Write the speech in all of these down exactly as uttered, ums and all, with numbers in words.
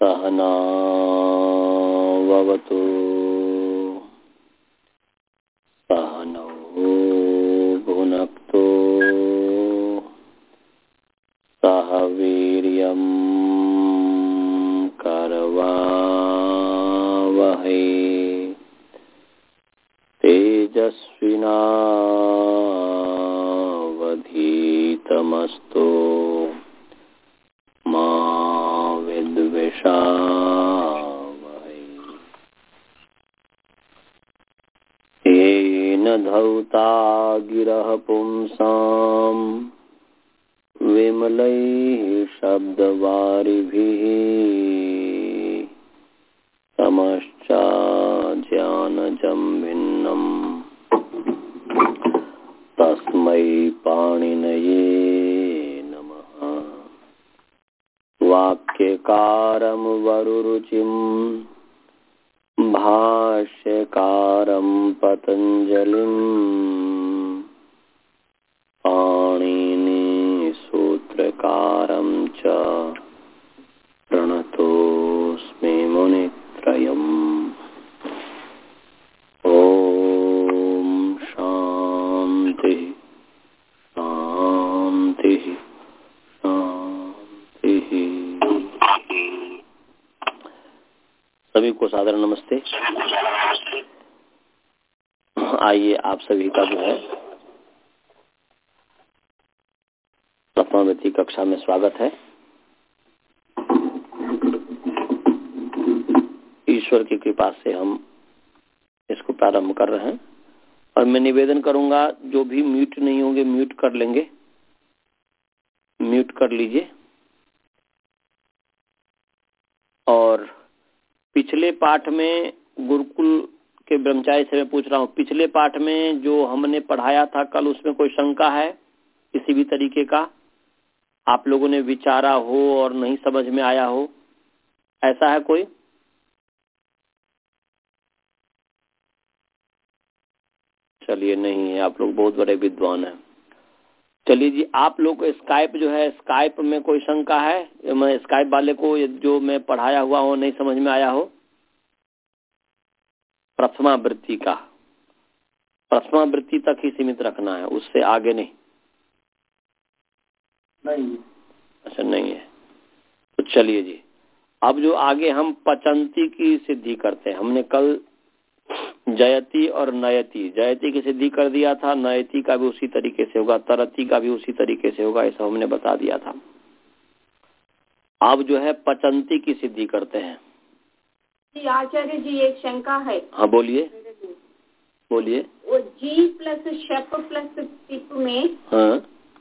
सहना ववतु सहनौ भुनक्तु सह वीर्यं करवावहै तेजस्विनावधीतमस्तु मा विद्विषावहै। येन धौता गिरः पुंसां विमलैः शब्दवारिभिः तमश्चाज्ञानजं भिन्नम् तस्मै पाणिनये नमः। वाक्यकारं वरुरुचिं भाष्यकारं पतञ्जलिं पाणिनि सूत्रकारं च प्रणतोऽस्मि मुनित्रयम्। ॐ शान्ति शान्ति शान्ति। सभी को सादर नमस्ते। आइए आप सभी का जो है प्रथमावृत्ति कक्षा में स्वागत है। ईश्वर की कृपा से हम इसको प्रारंभ कर रहे हैं और मैं निवेदन करूंगा जो भी म्यूट नहीं होंगे म्यूट कर लेंगे, म्यूट कर लीजिए। और पिछले पाठ में गुरुकुल के ब्रह्मचारी से मैं पूछ रहा हूँ, पिछले पाठ में जो हमने पढ़ाया था कल, उसमें कोई शंका है किसी भी तरीके का? आप लोगों ने विचारा हो और नहीं समझ में आया हो, ऐसा है कोई? चलिए, नहीं है, आप लोग बहुत बड़े विद्वान हैं। चलिए जी, आप लोग को स्काइप जो है, स्काइप में कोई शंका है? मैं स्काइप वाले को जो मैं पढ़ाया हुआ हो नहीं समझ में आया हो? प्रथमा वृत्ति का, प्रथमा वृत्ति तक ही सीमित रखना है, उससे आगे नहीं। नहीं, अच्छा नहीं है तो चलिए जी, अब जो आगे हम पचंती की सिद्धि करते हैं, हमने कल जयति और नयति, जयति की सिद्धि कर दिया था, नयति का भी उसी तरीके से होगा, तरति का भी उसी तरीके से होगा, ऐसा हमने बता दिया था। अब जो है पचंती की सिद्धि करते हैं। जी आचार्य जी, एक शंका है। हाँ बोलिए बोलिए। वो जी प्लस शप प्लस टिप में हाँ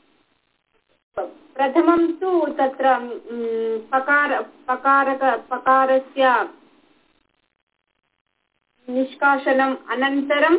प्रथमं तु तत्र पकार पकारक पकारस्य निष्कासनम् अनन्तरं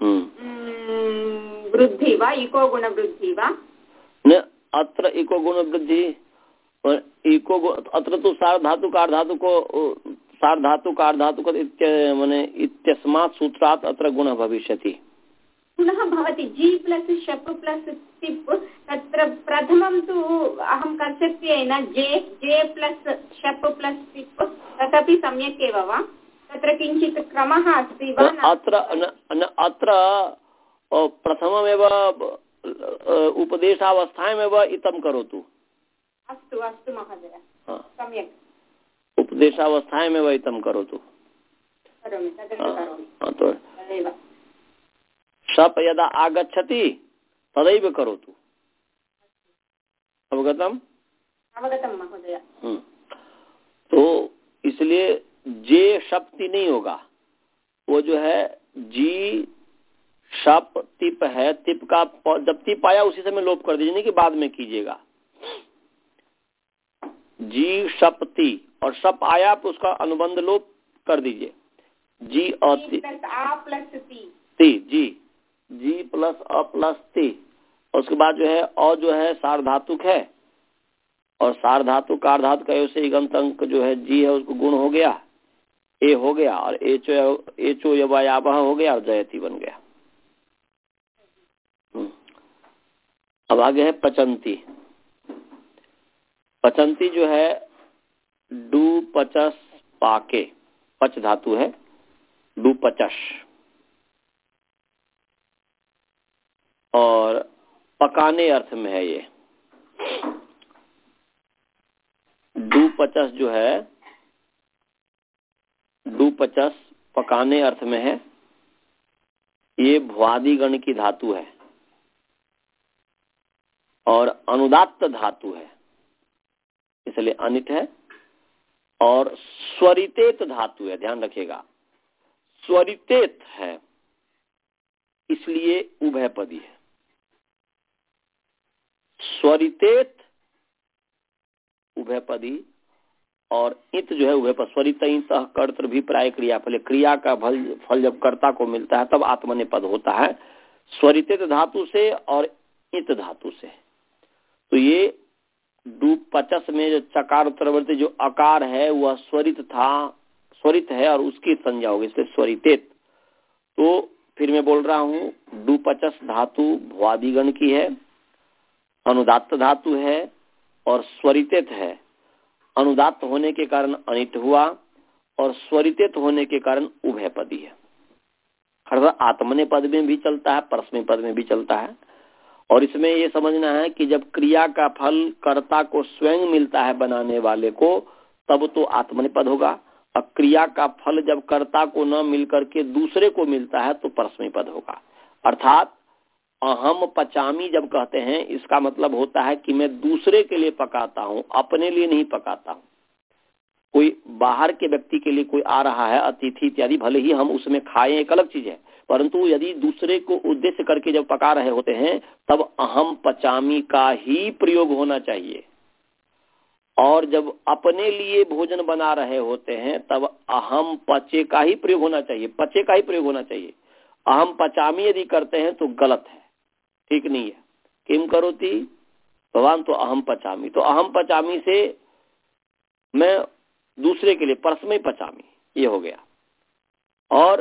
वृद्धि वा इको गुणवृद्धि वा? न, अत्र इको गुणवृद्धि, इको अत्र तो सार्वधातुक अर्धातुको सार्वधातुक अर्धातुक इत्य माने इत्यस्मात् सूत्रात् अत्र गुणः भविष्यति। पुनः भवति जी प्लस शप प्लस टिप्, तत्र प्रथमं तु अहं कर्तव्येन जे जे प्लस शप प्लस टिप्, तदपि सम्यक् एव वा? तत्र किञ्चित् क्रमः अस्ति वा? अत्र अत्र प्रथममेव उपदेशावस्थायामेव इतं करोतु। अस्तु अस्तु महोदय, सम्यक्। उपदेशावस्थायामेव इतं करोतु। करोमि, तदेव करोमि। तदेव शप यदा आगच्छति तदैव करोतु। अवगतम? अवगतम महोदय। तो इसलिए जे शप्ति नहीं होगा, वो जो है जी शप तिप है, तिप का जब तिप आया उसी समय लोप कर दीजिए, नहीं कि बाद में कीजिएगा। जी शप्ति और शप आया तो उसका अनुबंध लोप कर दीजिए। जी और ति प्लस ती जी जी प्लस अ प्लस ती, और उसके बाद जो है अ जो है सार्वधातुक है, और सार्वधातुक अर्धातु का से इगंत अंक जो है जी है उसको गुण हो गया, ए हो गया, और एचो एचो यवायावह हो गया और जयति बन गया। अब आगे है पचंती। पचंती जो है डू पचस पाके, पच धातु है, डू पचस, और पकाने अर्थ में है ये। डू पचस जो है, डू पचस पकाने अर्थ में है, ये भ्वादि गण की धातु है और अनुदात्त धातु है, इसलिए अनिट है। और स्वरितेत धातु है, ध्यान रखिएगा, स्वरितेत है इसलिए उभयपदी है। स्वरितेत उभयपदी और इत जो है उभयपद। स्वरित कर्तृ भी प्राय क्रियाफल, क्रिया का फल फल जब कर्ता को मिलता है तब आत्मनेपद होता है, स्वरितेत धातु से और इत धातु से। तो ये डू पचस में जो चकार उत्तरवर्ती जो अकार है वह स्वरित था, स्वरित है और उसकी संज्ञा होगी, इसलिए स्वरितेत। तो फिर मैं बोल रहा हूँ, डू पचस धातु भ्वादिगण की है, अनुदात्त धातु है और स्वरितेत है। अनुदात्त होने के कारण अनिट हुआ और स्वरितेत होने के कारण उभयपदी है। अर्थात आत्मने पद में भी चलता है, परस्मै पद में भी चलता है। और इसमें ये समझना है कि जब क्रिया का फल कर्ता को स्वयं मिलता है बनाने वाले को, तब तो आत्मने पद होगा, और क्रिया का फल जब कर्ता को न मिल करके दूसरे को मिलता है तो परस्मै पद होगा। अर्थात अहम पचामी जब कहते हैं, इसका मतलब होता है कि मैं दूसरे के लिए पकाता हूँ, अपने लिए नहीं पकाता हूँ। कोई बाहर के व्यक्ति के लिए कोई आ रहा है, अतिथि इत्यादि, भले ही हम उसमें खाएं एक अलग चीज है, परंतु यदि दूसरे को उद्देश्य करके जब पका रहे होते हैं तब अहम पचामी का ही प्रयोग होना चाहिए। और जब अपने लिए भोजन बना रहे होते हैं तब अहम पचे का ही प्रयोग होना चाहिए, पचे का ही प्रयोग होना चाहिए। अहम पचामी यदि करते हैं तो गलत है, ठीक नहीं है। किम करोति भगवान, तो अहम पचामी, तो अहम पचामी से मैं दूसरे के लिए परस्मै पचामी, ये हो गया। और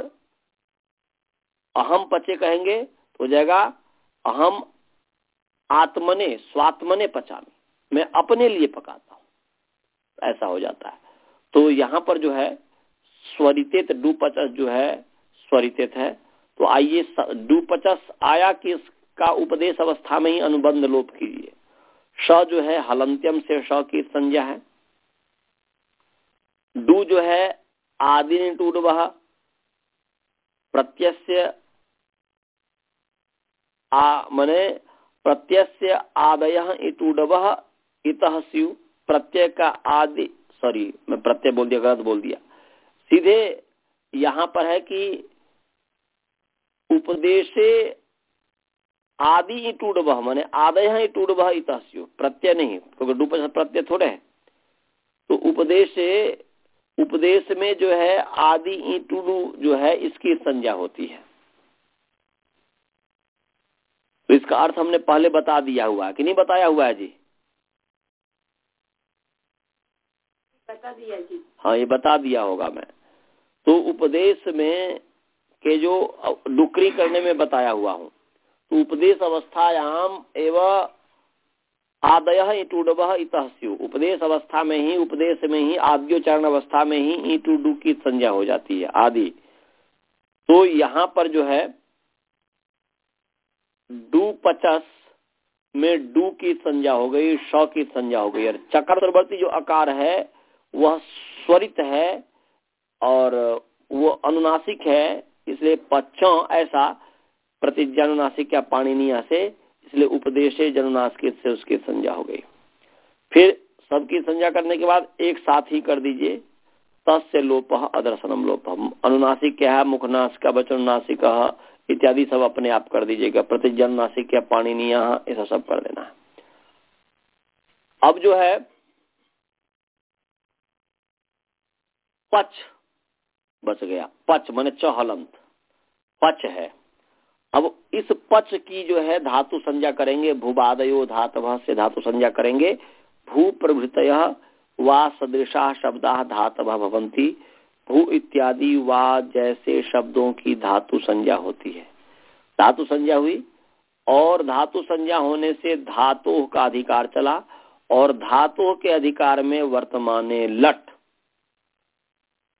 अहम पचे कहेंगे तो हो जाएगा अहम आत्मने स्वात्मने पचामी, मैं अपने लिए पकाता हूं, ऐसा हो जाता है। तो यहाँ पर जो है स्वरितेत डू पचस जो है स्वरितेत है। तो आइए डू पचस आया कि इसका उपदेश अवस्था में ही अनुबंध लोप कीजिए। श जो है हलंत्यम से श की संज्ञा है। डू जो है आदि टूडवह प्रत्यस्य आ मने प्रत्यस्य आदयः इटूडवः इतः स्यु, प्रत्यय का आदि, सॉरी मैं प्रत्यय बोल दिया, गलत बोल दिया। सीधे यहाँ पर है कि उपदेशे आदि इटूडवः माने आदयः इटूडवः इतः स्यु, प्रत्यय नहीं, क्योंकि डू पचस प्रत्यय थोड़े है। तो उपदेशे, उपदेश में जो है आदि इटूडू जो है इसकी संज्ञा होती है। तो इसका अर्थ हमने पहले बता दिया हुआ है कि नहीं बताया हुआ है जी? बता दिया जी। हाँ, ये बता दिया होगा मैं। तो उपदेश में के जो डुकरी करने में बताया हुआ हूँ, तो उपदेश अवस्थायाम एवं आदयः इटूडवः इतः स्यु, उपदेश अवस्था में ही, उपदेश में ही, आद्योच्चारण अवस्था में ही इटूडू की संज्ञा हो जाती है, आदि। तो यहाँ पर जो है डू पचस में डू की संज्ञा हो गई, श की संज्ञा हो गई। और चक्रवर्ती जो आकार है वह स्वरित है और वो अनुनासिक है, इसलिए पच्चों ऐसा प्रतिज्ञानुनासिक या पाणिनीय से, इसलिए उपदेशे जनुनासिक से उसकी संज्ञा हो गई। फिर सबकी संज्ञा करने के बाद एक साथ ही कर दीजिए, तस्य लोपः अदर्शनम लोपः। अनुनासिक क्या है, मुखनाश का वचनुनासिक इत्यादि सब अपने आप कर दीजिएगा, प्रतिज्ञानुनासिक या पाणिनीय ऐसा सब कर देना है। अब जो है पच बच गया, पच माने चहलंत, पच है। अब इस पच की जो है धातु संज्ञा करेंगे, भूबादयो धातवः से धातु संज्ञा करेंगे। भू प्रभृतयः वा सदृशा शब्दाः धातवः भवन्ति। भू इत्यादि वा जैसे शब्दों की धातु संज्ञा होती है। धातु संज्ञा हुई और धातु संज्ञा होने से धातु का अधिकार चला, और धातु के अधिकार में वर्तमाने लट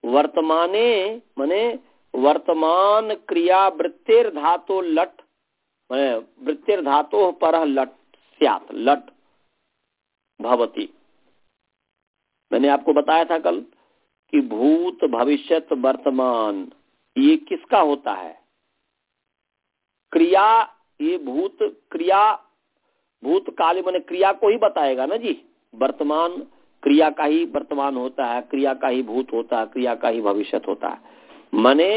वर्तमाने माने वर्तमान क्रिया वृत्तिर धातु लट माने वृत्तिर धातु पर लट स्यात् लट भवति। मैंने आपको बताया था कल कि भूत भविष्यत वर्तमान ये किसका होता है? क्रिया, ये भूत क्रिया भूतकाल माने क्रिया को ही बताएगा ना जी। वर्तमान क्रिया का ही वर्तमान होता है, क्रिया का ही भूत होता है, क्रिया का ही भविष्यत होता है। माने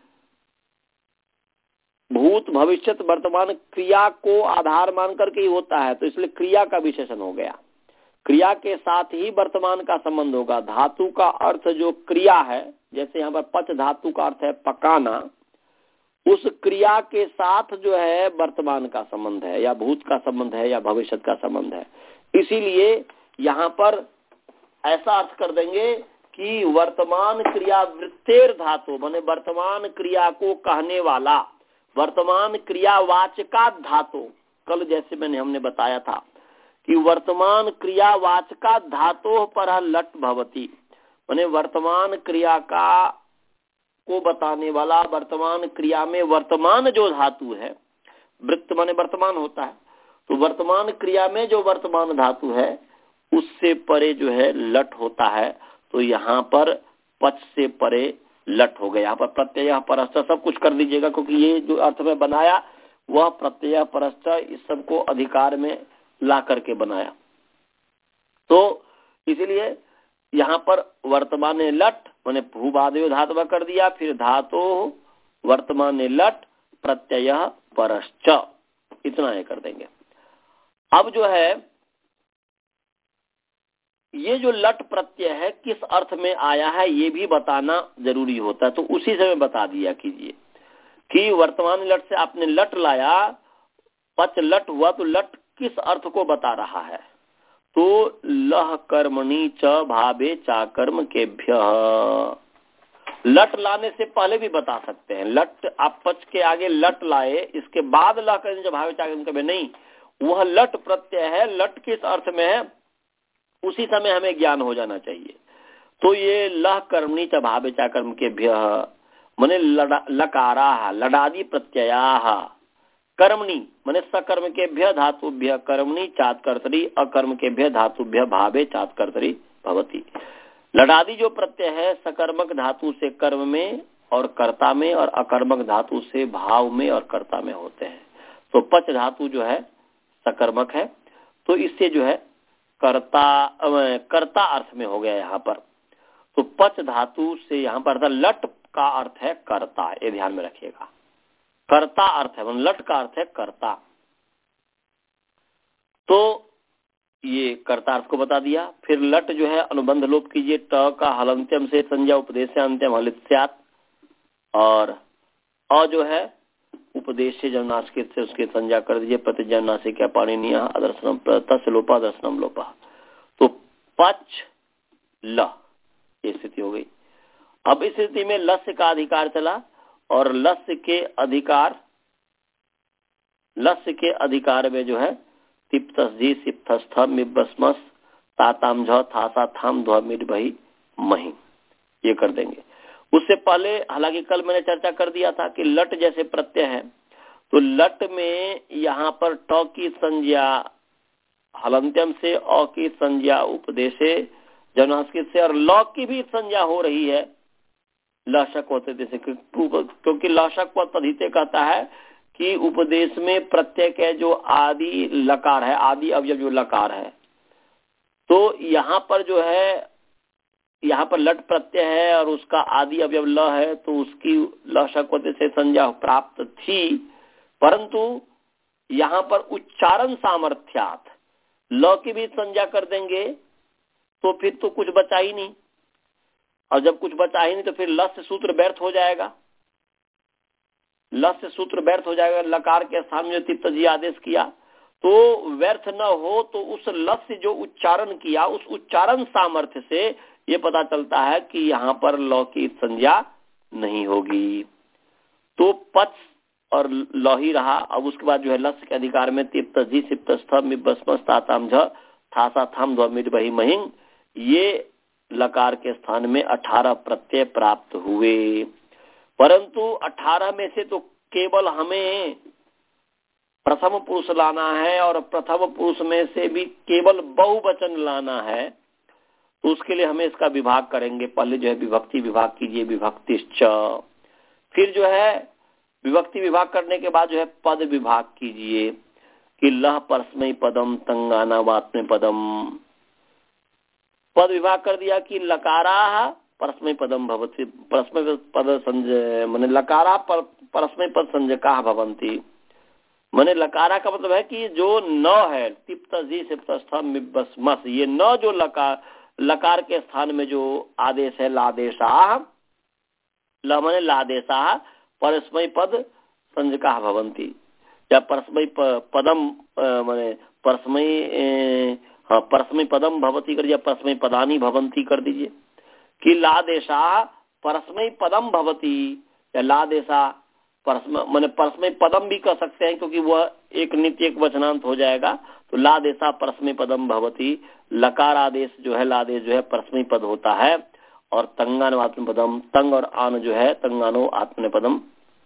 भूत भविष्यत वर्तमान क्रिया को आधार मान करके ही होता है, तो इसलिए क्रिया का विशेषण हो गया। क्रिया के साथ ही वर्तमान का संबंध होगा। धातु का अर्थ जो क्रिया है, जैसे यहाँ पर पच धातु का अर्थ है पकाना, उस क्रिया के साथ जो है वर्तमान का संबंध है, या भूत का संबंध है, या भविष्य का संबंध है। इसीलिए यहाँ पर ऐसा अर्थ कर देंगे कि वर्तमान क्रिया वृत्तेर धातु माने वर्तमान क्रिया को कहने वाला, वर्तमान क्रियावाचका धातु। कल जैसे मैंने हमने बताया था कि वर्तमान क्रियावाचका धातु पर लट भवति, माने वर्तमान क्रिया का को बताने वाला, वर्तमान क्रिया में वर्तमान जो धातु है, वृत्त माने वर्तमान होता है, तो वर्तमान क्रिया में जो वर्तमान धातु है उससे परे जो है लट होता है। तो यहाँ पर पच से परे लट हो गया। यहाँ पर प्रत्यय परश्च सब कुछ कर दीजिएगा, क्योंकि ये जो अर्थ में बनाया वह प्रत्यय परश्च इस सबको अधिकार में ला करके बनाया। तो इसलिए यहाँ पर वर्तमान लट मैंने भूबादेव धातु कर दिया, फिर धातु वर्तमान लट प्रत्यय परश्च, इतना ये कर देंगे। अब जो है ये जो लट प्रत्यय है किस अर्थ में आया है ये भी बताना जरूरी होता है, तो उसी से मैं बता दिया कीजिए कि वर्तमान लट से आपने लट लाया, पच लट हुआ, तो लट किस अर्थ को बता रहा है? तो लह कर्मणि च भावे चाकर्म केभ्य। लट लाने से पहले भी बता सकते हैं। लट आप पच के आगे लट लाए, इसके बाद लह कर्मणि च भावे चाकर्म केभ्य नहीं, वह लट प्रत्यय है। लट किस अर्थ में है उसी समय हमें ज्ञान हो जाना चाहिए। तो ये लह कर्मणि च भावे चाकर्म केभ्य माने लकारा लडादि प्रत्यया, कर्मणि माने सकर्म केभ्य धातुभ्य कर्मणि चात्कर्तरी, अकर्म केभ्य धातुभ्य भावे चात्कर्तरी भवति। लडादि जो प्रत्यय है सकर्मक धातु से कर्म में और कर्ता में, और अकर्मक धातु से भाव में और कर्ता में होते हैं। तो पच धातु जो है सकर्मक है, तो इससे जो है कर्ता कर्ता अर्थ में हो गया यहाँ पर। तो पच धातु से यहाँ पर लट का अर्थ है कर्ता, ये ध्यान में रखिएगा। कर्ता अर्थ है, लट का अर्थ है कर्ता। तो ये कर्ता अर्थ को बता दिया। फिर लट जो है अनुबंध लोप कीजिए, ट का हलंत्यम से संज्ञा उपदेशांत्यम हलित स्यात्, और अ जो है उपदेश से जन्नासिक से उसके संज्ञा कर दीजिए, प्रतिजन्नासिक क्या पाणिनीय अदर्शनम तस्य लोपा दर्शनम लोपा। तो पच ल ये स्थिति हो गई। अब इस स्थिति में लस्य का अधिकार चला, और लस्य के अधिकार लस्य के अधिकार में जो है तिप्तस्जी सिप्तस्थ मिबस्मस ताताम झ थासा थाम ध्व मिट भई मही, ये कर देंगे। उससे पहले हालांकि कल मैंने चर्चा कर दिया था कि लट जैसे प्रत्यय है, तो लट में यहाँ पर ट की संज्ञा हलंत्यम से, अ की संज्ञा उपदेशे जन्नासिक से, और ल की भी संज्ञा हो रही है लशक होते जैसे, क्योंकि लशक व तदिते कहता है कि उपदेश में प्रत्यय के जो आदि लकार है, आदि अवयव जो लकार है, तो यहाँ पर जो है यहाँ पर लट प्रत्यय है और उसका आदि अवयव ल है, तो उसकी लशक होते से संज्ञा प्राप्त थी, परंतु यहाँ पर उच्चारण सामर्थ्यात ल की भी संज्ञा कर देंगे तो फिर तो कुछ बचा ही नहीं, और जब कुछ बचा ही नहीं तो फिर लस्य सूत्र व्यर्थ हो जाएगा। लस्य सूत्र व्यर्थ हो जाएगा। लकार के स्थान में तिप्त जी आदेश किया तो व्यर्थ न हो, तो उस लस्य जो उच्चारण किया उस उच्चारण सामर्थ्य से ये पता चलता है कि यहाँ पर लौ की संज्ञा नहीं होगी। तो पच और लौ ही रहा। अब उसके बाद जो है लस्य के अधिकार में तिप्त जी सिप्त स्थ मिबस्मस ताताम झ थासा थाम ध्व मिट बही महिंग, ये लकार के स्थान में अठारह प्रत्यय प्राप्त हुए, परंतु अठारह में से तो केवल हमें प्रथम पुरुष लाना है और प्रथम पुरुष में से भी केवल बहुवचन लाना है। तो उसके लिए हमें इसका विभाग करेंगे। पहले जो है विभक्ति विभाग कीजिए, विभक्तिश्च, फिर जो है विभक्ति विभाग करने के बाद जो है पद विभाग कीजिए कि लह परस्मै पदम तंगानावात्म्य पदम। पद विभाग कर दिया कि लकारा परस्मै पदम भवति, परस्मै पद संजय माने लकारा पर, परस्मै पद संजयका भवन्ति। माने लकारा का मतलब है कि जो न है तिप्त जी सिप्त स्थ मिब्बस मस, ये न जो लकार लकार के स्थान में जो आदेश है लादेशा, ल माने लादेशा परस्मै पद संजयका भवन्ति, या परस्मै पदम माने परस्मै हाँ परस्मै पदम भवति कर दिया, परस्मै पदानी भवन्ति कर दीजिए कि लादेशा परस्मै पदम भवति, या लादेशा परस्मै माने परस्मै पदम भी कह सकते हैं क्योंकि वह एक नित्य एक वचनांत हो जाएगा। तो लादेशा परस्मै पदम भवति, लकार आदेश जो है लादेश जो है परस्मै पद होता है, और तंगानो आत्मपदम, तंग और आन जो है तंगानो आत्मनेपदम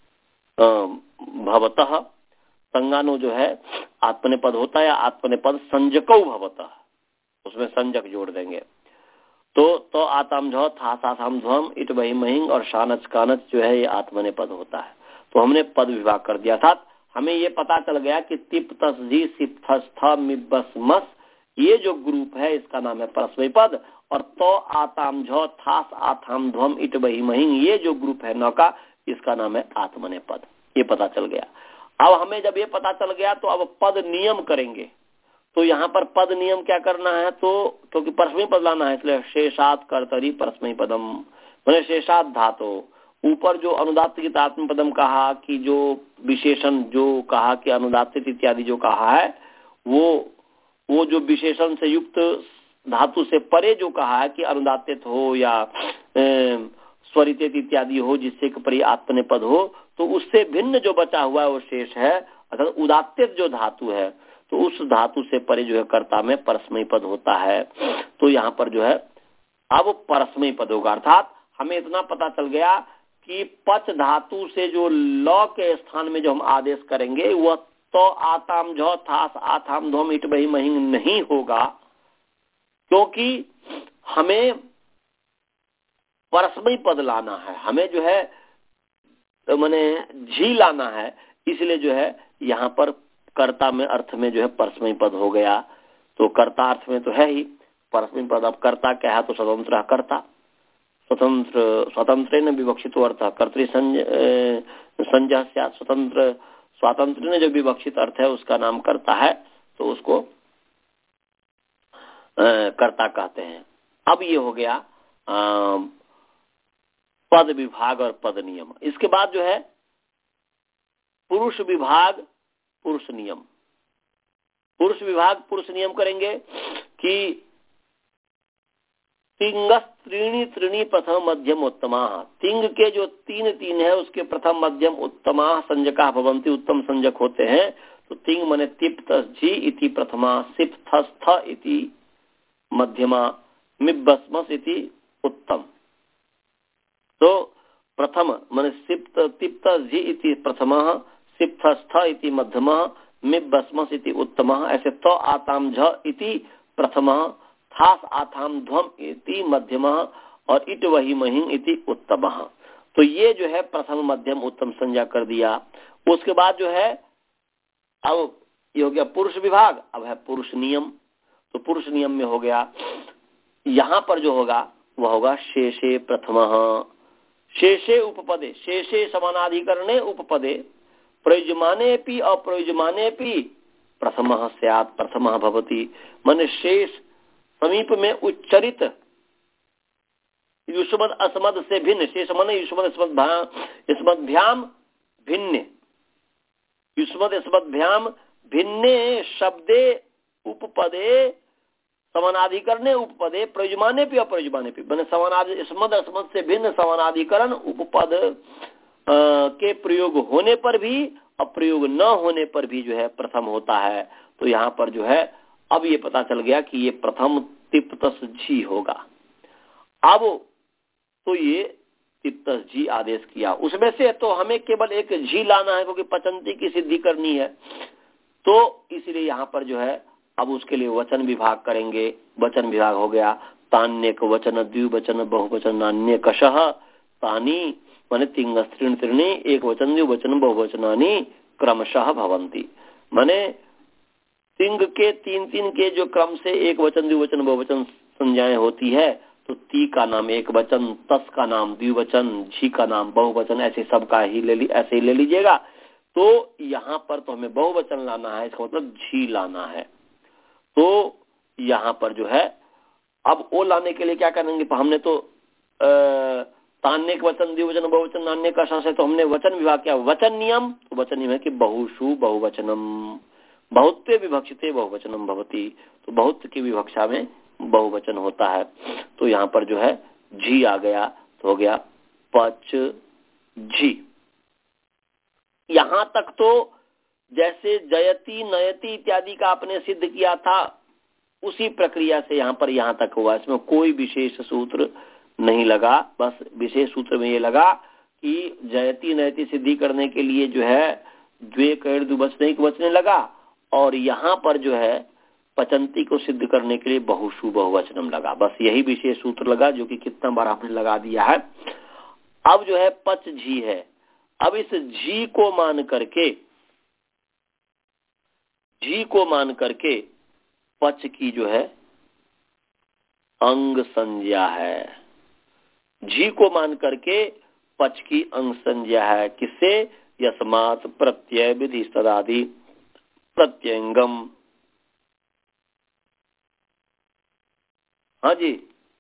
भवतः, तंगानो जो है आत्मनेपद होता है, या आत्मनेपद संजको भवतः, उसमें संजक जोड़ देंगे। तो तो आताम झ था साम ध्वम इट वही महिंग और शानच कानच जो है ये आत्मनेपद होता है। तो हमने पद विभाग कर दिया था। हमें ये पता चल गया कि तिप तस जी सिप थस थ मिब्बस मस ये जो ग्रुप है इसका नाम है परस्मै पद, और तो आताम झ थास आथाम ध्वम इट वही महिंग ये जो ग्रुप है नौ का इसका नाम है आत्मनेपद। ये पता चल गया। अब हमें जब ये पता चल गया तो अब पद नियम करेंगे। तो यहाँ पर पद नियम क्या करना है, तो क्योंकि परस्मै पद लाना है इसलिए शेषात कर्तरी परस्मै पदम, मैंने शेषात धातु ऊपर जो अनुदात्त आत्मपदम कहा कि जो विशेषण जो कहा कि अनुदात्त इत्यादि जो कहा है वो वो जो विशेषण से युक्त धातु से परे जो कहा है कि अनुदात्त हो या स्वरित इत्यादि हो जिससे परे आत्मनेपद हो, तो उससे भिन्न जो बचा हुआ है वो शेष है, अर्थात उदात्त जो धातु है तो उस धातु से परे जो है कर्ता में परस्मै पद होता है। तो यहाँ पर जो है अब परस्मै पद होगा, अर्थात हमें इतना पता चल गया कि पच धातु से जो ल के स्थान में जो हम आदेश करेंगे वह तो आताम झ थास आथाम ध्वम इट बही महिंग नहीं होगा, क्योंकि हमें परस्मै पद लाना है, हमें जो है माने झी लाना है, इसलिए जो है यहाँ पर कर्ता में अर्थ में जो है परस्मै पद हो गया। तो कर्ता अर्थ में तो है ही परस्मै पद। अब कर्ता क्या है तो स्वतंत्र कर्ता, स्वतंत्र स्वतंत्र ने विवक्षित अर्थ कर्तृ संज्ञा स्वतंत्र स्वातंत्र ने जो विवक्षित अर्थ है उसका नाम कर्ता है, तो उसको कर्ता कहते हैं। अब ये हो गया आ, पद विभाग और पद नियम। इसके बाद जो है पुरुष विभाग पुरुष नियम। पुरुष विभाग पुरुष नियम करेंगे कि तिंगस त्रीणी त्रीणी प्रथम मध्यम उत्तमा, तिंग के जो तीन तीन है उसके प्रथम मध्यम उत्तमा संजका भवंती उत्तम संजक होते हैं। तो तिंग मने तिप्त जी इति प्रथमा, सिप थस्थ इति मध्यमा, मिब्बस्मस इति उत्तम। तो प्रथम मने सिप्त तिप्त जी इति प्रथमा, सिप थस्थ इति मध्यमा, मिब्बस्मस इति उत्तमा। ऐसे तो आताम झ इति प्रथमा, थास आथाम ध्वम इति मध्यमा और इट वही महिंग इति उत्तम। तो ये जो है प्रथम मध्यम उत्तम संज्ञा कर दिया। उसके बाद जो है अब ये हो गया पुरुष विभाग, अब है पुरुष नियम। तो पुरुष नियम में हो गया यहाँ पर जो होगा वह होगा शेषे प्रथमः, शेषे उपपदे, शेषे समानाधिकरणे उपपदे, प्रयुज्यमानेपि अप्रयुज्यमानेपि प्रथमः स्यात् प्रथमः भवति। माने शेष समीप में उच्चरित युष्मद अस्मद से भिन्न, शेष माने युष्मद अस्मद्भ्याम भिन्न, युष्मद अस्मद्भ्याम भिन्ने शब्दे उपपदे समानाधिकरणे उपपदे प्रयुज्यमाने भी अप्रयुज्यमाने भी, मैंने समानाधि अस्मद अस्मद से भिन्न समानाधिकरण उपपद के प्रयोग होने पर भी अप्रयोग न होने पर भी जो है प्रथम होता है। तो यहाँ पर जो है अब ये पता चल गया कि ये प्रथम तिप्तस झी होगा। अब तो ये तिप्तस जी आदेश किया, उसमें से तो हमें केवल एक जी लाना है क्योंकि पचंती की सिद्धि करनी है। तो इसलिए यहाँ पर जो है अब उसके लिए वचन विभाग करेंगे। वचन विभाग हो गया तान्यक वचन द्विवचन बहुवचन नान्य कशः तानी माने तिंग स्त्रीण त्रीणी एक वचन द्विवचन बहुवचनानि क्रमशः भवंती। माने तिंग के तीन तीन के जो क्रम से एक वचन द्विवचन बहुवचन संज्ञाएं होती है, तो ती का नाम एक वचन, तस का नाम द्विवचन, झी का नाम बहुवचन, ऐसे सब का ही ले ली ऐसे ही ले लीजिएगा। तो यहाँ पर तो हमें बहुवचन लाना है, इसका मतलब झी लाना है। तो यहाँ पर जो है अब ओ लाने के लिए क्या करेंगे, हमने तो तान्य वचन द्विवचन बहुवचन नान्य का शास है, तो हमने वचन विभाग किया। वचन नियम, तो वचन नियम है कि बहुषु बहुवचनम बहुत्वे विभक्षिते बहुवचनम भवति, तो बहुत की विवक्षा में बहुवचन होता है। तो यहाँ पर जो है जी आ गया, तो हो गया पच जी। यहाँ तक तो जैसे जयति नयति इत्यादि का आपने सिद्ध किया था, उसी प्रक्रिया से यहाँ पर यहाँ तक हुआ। इसमें कोई विशेष सूत्र नहीं लगा, बस विशेष सूत्र में ये लगा कि जयति नयति सिद्धि करने के लिए जो है द्वे कैर दुवचने वचने लगा, और यहाँ पर जो है पचंती को सिद्ध करने के लिए बहुषु बहुवचनम लगा। बस यही विशेष सूत्र लगा, जो कि कितना बार आपने लगा दिया है। अब जो है पच झी है। अब इस झी को मान करके झी को मान करके पच की जो है अंग संज्ञा है। झी को मान करके पच की अंग संज्ञा है। किससे? यस्मात् प्रत्यय विधि सदादि प्रत्यंगम। हाँ जी,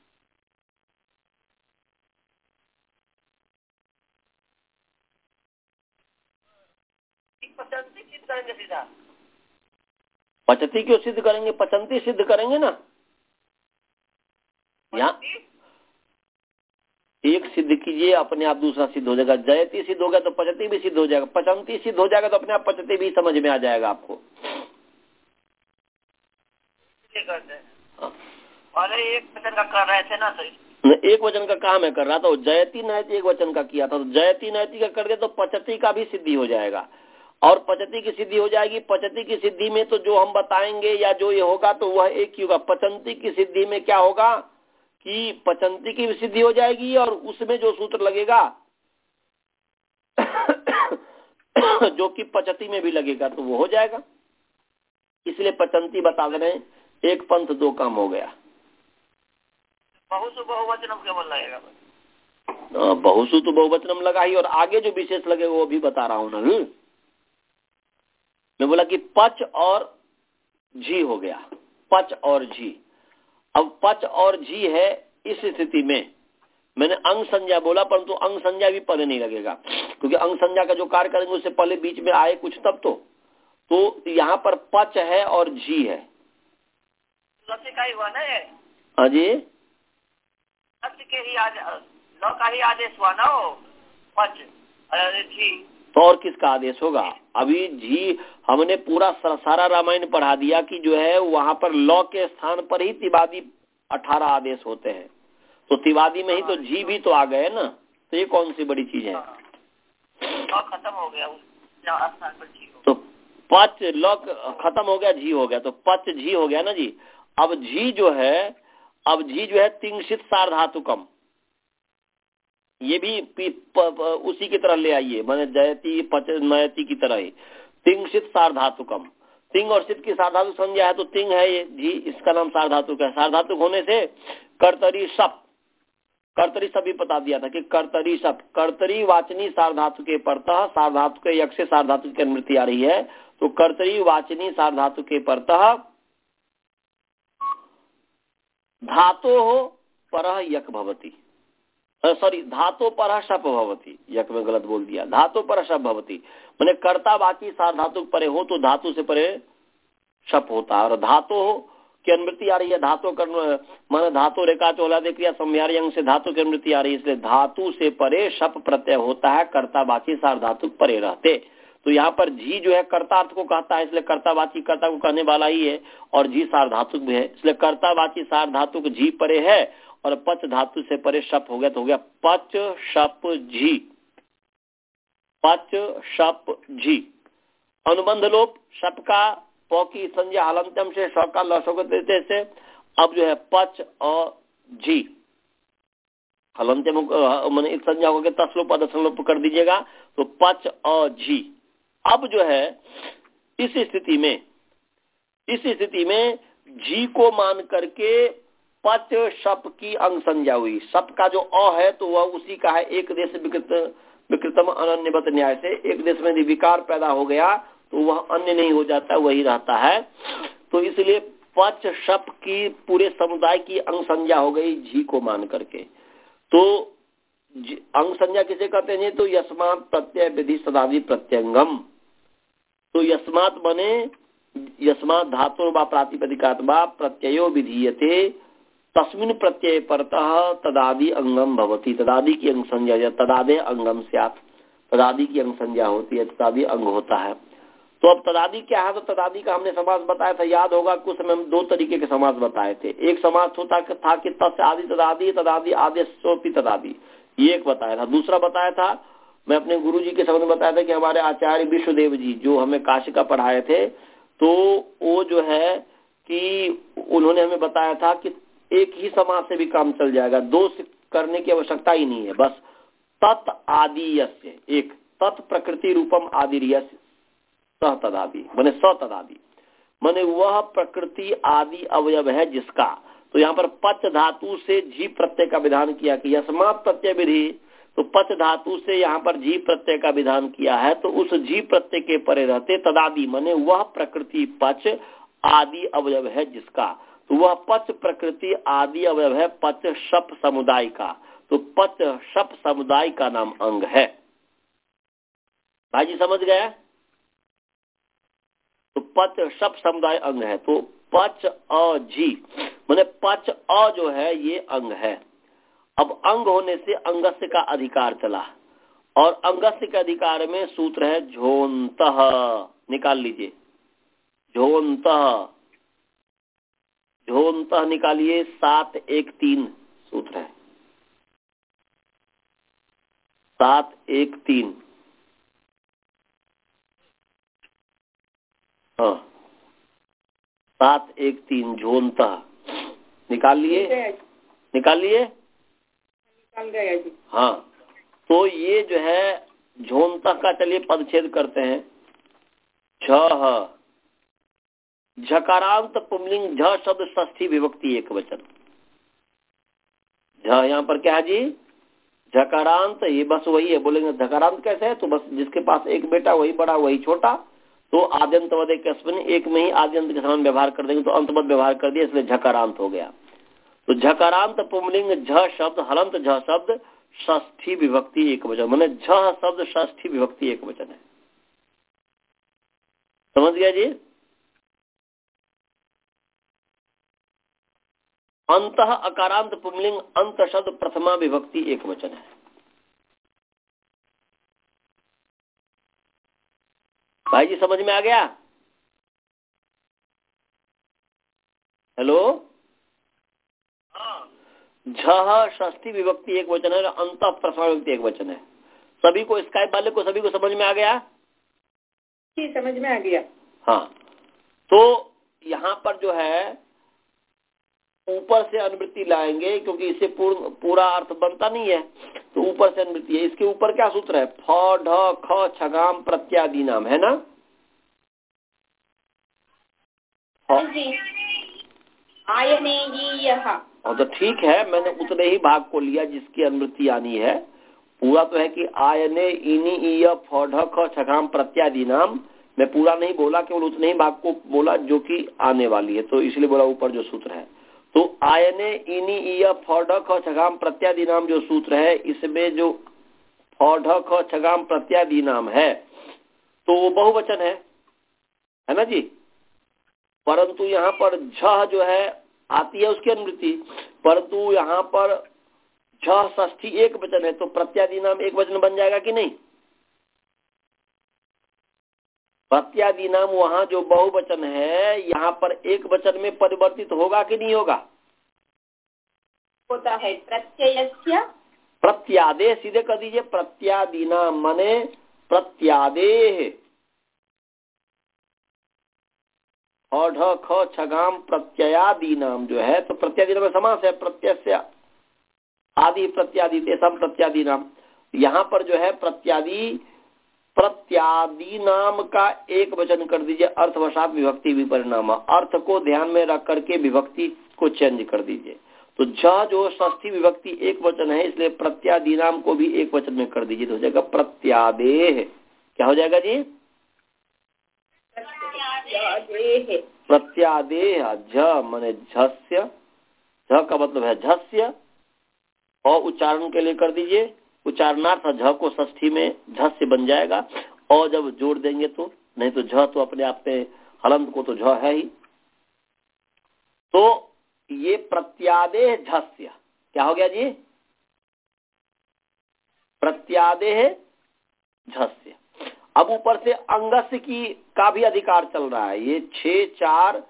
पचंती सिद्ध करेंगे सीधा। पचती क्यों सिद्ध करेंगे? पचंती सिद्ध करेंगे ना। यहाँ एक सिद्ध कीजिए, अपने आप दूसरा सिद्ध हो जाएगा। जयती सिद्ध हो गया तो पचती भी सिद्ध हो जाएगा, पचंती सिद्ध हो जाएगा तो अपने आप पचती भी समझ में आ जाएगा आपको। और एक वचन का कर रहे थे ना, तो एक वचन का काम है कर रहा था। जयती नयती एक वचन का किया था, तो जयती नयती का कर दे तो पचती का भी सिद्धि हो जाएगा, और पचती की सिद्धि हो जाएगी। पचती की सिद्धि में तो जो हम बताएंगे या जो ये होगा तो वह एक ही होगा। पचंती की सिद्धि में क्या होगा कि पचंती की भी सिद्धि हो जाएगी, और उसमें जो सूत्र लगेगा जो कि पचती में भी लगेगा तो वो हो जाएगा। इसलिए पचंती बता दे रहे हैं, एक पंथ दो काम हो गया। बहुसु बहुवचनम केवल लगेगा। बहुसु तो बहुवचनम लगा ही, और आगे जो विशेष लगेगा वो भी बता रहा हूं ना। मैं बोला कि पच और झी हो गया, पच और झी। अब पच और झी है, इस स्थिति में मैंने अंग संज्ञा बोला, परंतु अंग संज्ञा भी पहले नहीं लगेगा, क्योंकि अंग संज्ञा का जो कार्य करेंगे उससे पहले बीच में आए कुछ तब तो तो यहाँ पर पच है और झी है। का ही हुआ ना ये। हाँ जी, के ही आज लौ का ही आदेश हुआ ना वो पच झी। तो और किसका आदेश होगा? अभी झी हमने पूरा सारा रामायण पढ़ा दिया कि जो है वहां पर लौ के स्थान पर ही तिवादी अठारह आदेश होते हैं, तो तिवादी में ही तो झी भी तो आ गए ना। तो ये कौन सी बड़ी चीज है? खत्म हो गया उस स्थान पर झी। तो पच लौ खत्म हो गया, झी हो गया, तो पच झी हो गया ना जी। अब झी जो है, अब झी जो है तिंशित सार्वधातुकम, ये भी पी, प, प, उसी की तरह ले आइए, माने जयती पच नयती की तरह ही तिंशित सार्वधातुकम। तिंग और सिद्ध की सार्वधातुक संज्ञा है, तो तिंग है ये झी, इसका नाम सार्वधातुक है। सार्वधातुक होने से कर्तरी सप, कर्तरी सप भी बता दिया था कि कर्तरी सप कर्तरी वाचनी सार्वधातु के परतः सार्वधातु के यक से सार्वधातु की अनुवृत्ति आ रही है, तो कर्तरी वाचनी सार्वधातु के परतः धातो हो परः यक भवति, सॉरी धातो परः शप भवति, यक में गलत बोल दिया, धातो परः शप भवति, माने कर्तावाची सार्वधातु परे हो तो धातु से परे शप होता है। और धातो हो की अनुवृत्ति आ रही है, धातु कर्म माने धातु रेखा चोलादे क्रिया संहारी अंग से धातु की अनुवृत्ति आ रही है, इसलिए धातु से परे शप प्रत्यय होता है, कर्तावाची सार्वधातु परे रहते। तो यहाँ पर जी जो है कर्तार्थ को कहता है, इसलिए कर्तावाची कर्ता को कहने वाला ही है, और जी सार्वधातुक भी है, इसलिए कर्तावाची सार्वधातुक जी परे है और पच धातु से परे शप हो गया, तो हो गया पच शप जी, पच शप जी। अनुबंध लोप शप का प की संज्ञा हलंत्यम से श का लसोगत से अब जो है पच और जी हलंत्यम मैंने इस संज्ञा हो गया तसलोप दसलोप कर दीजिएगा, तो पच और जी। अब जो है इस स्थिति में इस स्थिति में जी को मान करके पच शप की अंग संज्ञा हुई। शप का जो अ है तो वह उसी का है, एक देश विकृत विकृतम अनन्यवत न्याय से। एक देश में यदि विकार पैदा हो गया तो वह अन्य नहीं हो जाता, वही रहता है। तो इसलिए पच शप की पूरे समुदाय की अंग संज्ञा हो गई जी को मान करके। तो अंग संज्ञा किसे कहते हैं? तो यस्मात् प्रत्यय विधि सदादि प्रत्यंगम। तो यस्मात् बने यस्मात् धातु व प्रातिपदिकात् वा प्रत्ययो विधीयते तस्मिन् प्रत्यय परतः तदादि अंगम भवति। तदादि की अंग संज्ञा तदादे अंगम स्यात्, तदादि की अंग संज्ञा होती है, तदादि अंग होता है। तो अब तदादि क्या है? तो तदादि का हमने समास बताया था, याद होगा कुछ समय हम दो तरीके के समास बताए थे। एक समास होता था कि तस्य आदि तदादि तदादि आदेशोपि तदादि, ये एक बताया था। दूसरा बताया था मैं अपने गुरु जी के संबंध में बताया था कि हमारे आचार्य विश्वदेव जी जो हमें काशिका पढ़ाए थे, तो वो जो है कि उन्होंने हमें बताया था कि एक ही समास से भी काम चल जाएगा, दो करने की आवश्यकता ही नहीं है। बस तत् आदि यस्य, एक तत् प्रकृति रूपम आदि यस्य स तदादि माने स तदादि माने वह प्रकृति आदि अवयव है जिसका। तो यहाँ पर पच धातु से जी प्रत्यय का विधान किया कि यस्मात् प्रत्यय विधि, तो पच धातु से यहाँ पर जी प्रत्यय का विधान किया है। तो उस जी प्रत्यय के परे रहते तदादि माने वह प्रकृति पच आदि अवयव है जिसका। तो वह पच प्रकृति आदि अवयव है पच शप समुदाय का। तो पच शप समुदाय का नाम अंग है। भाई जी समझ गया? तो पच शप समुदाय अंग है। तो पच अ जी माने पच अ जो है ये अंग है। अब अंग होने से अंगस्य का अधिकार चला, और अंगस्य के अधिकार में सूत्र है झोंतः, निकाल लीजिए झोंतः, झोंतः निकालिए, सात एक तीन सूत्र है, सात एक तीन। हाँ सात एक तीन झोंतः निकाल लिए, निकाल लिए निकाल गया जी। हाँ तो ये जो है झोंतः का चलिए पदच्छेद करते हैं। झ झकारांत पुंलिंग झ शब्द षष्ठी विभक्ति एक वचन। झ यहाँ पर क्या है जी? झकारांत, ये बस वही है। बोलेंगे झकारांत कैसे है? तो बस जिसके पास एक बेटा वही बड़ा वही छोटा, तो आद्यंतवद एक एक में ही आद्यंत के समान व्यवहार कर देंगे, तो अंतवद व्यवहार कर दिया, इसलिए झकारांत हो गया। तो झकारांत पुंलिंग झ शब्द हलंत झ शब्द षष्ठी विभक्ति एक वचन, माने झ शब्द षष्ठी विभक्ति एक वचन है। समझ गया जी? अंतः अकारांत पुंलिंग अंत शब्द प्रथमा विभक्ति एक वचन है। भाई जी समझ में आ गया? हेलो, झ षष्ठी विभक्ति एक वचन है, अंत प्रथमा विभक्ति एक वचन है। सभी को, स्काइप वाले को सभी को समझ में आ गया? जी समझ में आ गया। हाँ तो यहाँ पर जो है ऊपर से अनुवृत्ति लाएंगे, क्योंकि इससे पूर्ण पूरा अर्थ बनता नहीं है, तो ऊपर से अनुवृत्ति है। इसके ऊपर क्या सूत्र है? फ ढ ख छगाम प्रत्यादि नाम है ना? आयनेयीयः। और तो ठीक है, मैंने उतने ही भाग को लिया जिसकी अनुवृत्ति आनी है। पूरा तो है कि आयने इनी ईय फ ढ ख छगाम प्रत्यादि नाम, मैं पूरा नहीं बोला, केवल उतने ही भाग को बोला जो कि आने वाली है, तो इसलिए बोला ऊपर जो सूत्र है। तो आयने इनी ईय फ ढ ख छगाम प्रत्यादि नाम जो सूत्र है, इसमें जो फ ढ ख छगाम प्रत्यादि नाम है तो वो बहुवचन है, है ना जी? परंतु यहाँ पर झ जो है आती है उसकी अनुवृत्ति, परंतु यहाँ पर झ षष्ठी एक वचन है, तो प्रत्यादि नाम एक वचन बन जाएगा कि नहीं? प्रत्यादि नाम वहाँ जो बहुवचन है यहाँ पर एक वचन में परिवर्तित होगा कि नहीं होगा? होता है। प्रत्ययस्य प्रत्यादेह सीधे कर दीजिए, प्रत्यादि नाम माने प्रत्यादेह, और ढ ख छगाम प्रत्ययादि नाम जो है, तो प्रत्यादि नाम समास है, प्रत्यय आदि प्रत्यादि तेसम प्रत्यादि नाम। यहाँ पर जो है प्रत्यादि प्रत्यादि नाम का एक वचन कर दीजिए, अर्थवशात विभक्ति विपरिणाम, अर्थ को ध्यान में रख करके विभक्ति को चेंज कर दीजिए। तो झ जो षष्ठी विभक्ति एक वचन है, इसलिए प्रत्यादि नाम को भी एक वचन में कर दीजिए, तो हो जाएगा प्रत्यादेह। क्या हो जाएगा जी? प्रत्यादेह। झ माने झस्य, झ का मतलब है झस्य, और उच्चारण के लिए कर दीजिए उच्चारणार्थ, झ को षष्ठी में झस्य बन जाएगा, और जब जोड़ देंगे तो, नहीं तो झ तो अपने आप में हलंत को तो झ है ही। तो ये प्रत्यादेह झस्य क्या हो गया जी? प्रत्यादेह झस्य। अब ऊपर से अंगस्य की का भी अधिकार चल रहा है। ये छह चार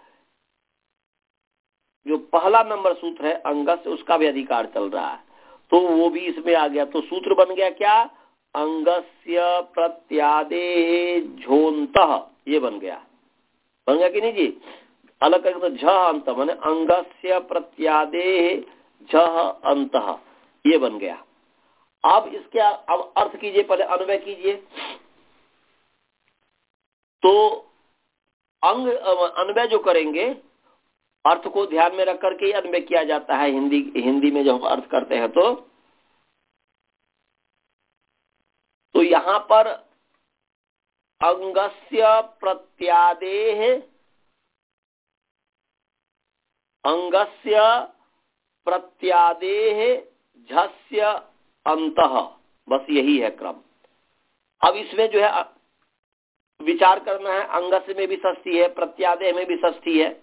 जो पहला नंबर सूत्र है अंगस्य, उसका भी अधिकार चल रहा है, तो वो भी इसमें आ गया। तो सूत्र बन गया क्या? अंगस्य प्रत्यादेह झोंतः, ये बन गया। बन गया कि नहीं जी? अलग करके तो झ अंत माने अंगस्य प्रत्यादेह झ अंतः, ये बन गया। अब इसके अब अर्थ कीजिए, पहले अन्वय कीजिए। तो अंग अन्वय जो करेंगे, अर्थ को ध्यान में रख करके ही अन्वय किया जाता है। हिंदी हिंदी में जब हम अर्थ करते हैं तो तो यहाँ पर अंगस्य प्रत्यादेह, अंगस्य प्रत्यादेह झस्य अंतः, बस यही है क्रम। अब इसमें जो है विचार करना है, अंगस्य में भी षष्ठी है, प्रत्यादेह में भी षष्ठी है।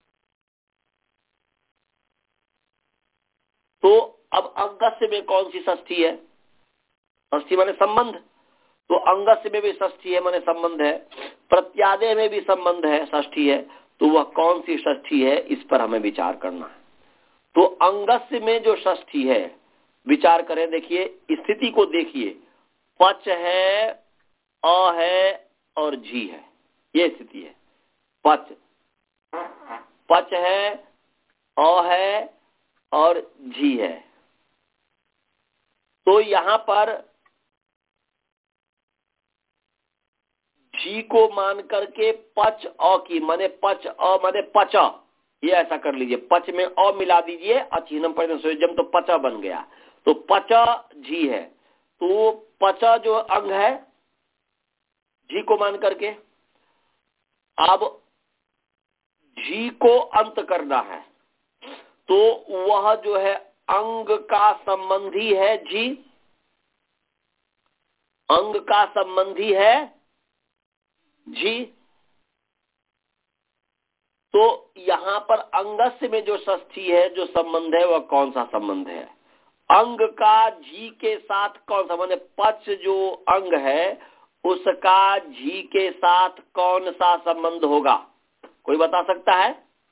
तो अब अंगस्य में कौन सी षष्ठी है? षष्ठी माने संबंध, तो अंगस्य में भी षष्ठी है माने संबंध है, प्रत्यादेह में भी संबंध है, षष्ठी है, तो वह कौन सी षष्ठी है, इस पर हमें विचार करना है। तो अंगस्य में जो षष्ठी है, विचार करें, देखिए स्थिति को देखिए, पच है, अ है और जी है, ये स्थिति है। पच पच है, अ है और जी है। तो यहाँ पर जी को मान करके पच अ की माने पच अ माने पचा, ये ऐसा कर लीजिए, पच में अ मिला दीजिए, अचिन्हम परिणम संयोजम, तो पचा बन गया। तो पचा जी है, तो पचा जो अंग है जी को मान करके, अब जी को अंत करना है, तो वह जो है अंग का संबंधी है जी, अंग का संबंधी है जी। तो यहाँ पर अंगस्य में जो षष्ठी है, जो संबंध है, वह कौन सा संबंध है? अंग का जी के साथ कौन सा, माने पच जो अंग है उसका जी के साथ कौन सा संबंध होगा? कोई बता सकता है?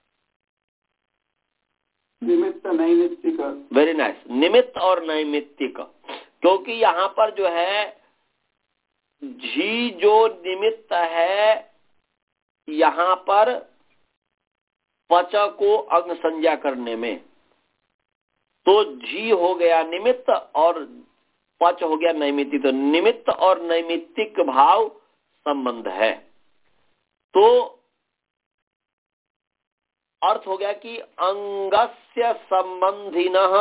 निमित्त नैमित्तिक। वेरी नाइस, निमित्त और नैमित्तिक। क्योंकि यहाँ पर जो है जी जो निमित्त है, यहाँ पर पच को अंग संज्ञा करने में, तो जी हो गया निमित्त और पच हो गया नैमित्तिक। तो निमित्त और नैमित्तिक भाव संबंध है। तो अर्थ हो गया कि अंगस्य संबंधिनः,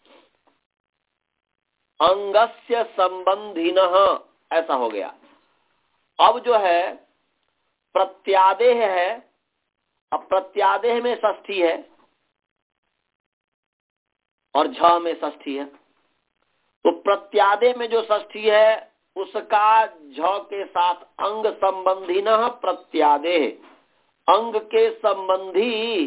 अंगस्य संबंधिनः, ऐसा हो गया। अब जो है प्रत्यादेह है, अब प्रत्यादेह में षष्ठी है और झ में षष्ठी है। तो प्रत्यादेह में जो षष्ठी है उसका झ के साथ अंग संबंधिनः प्रत्यादेह, अंग के संबंधी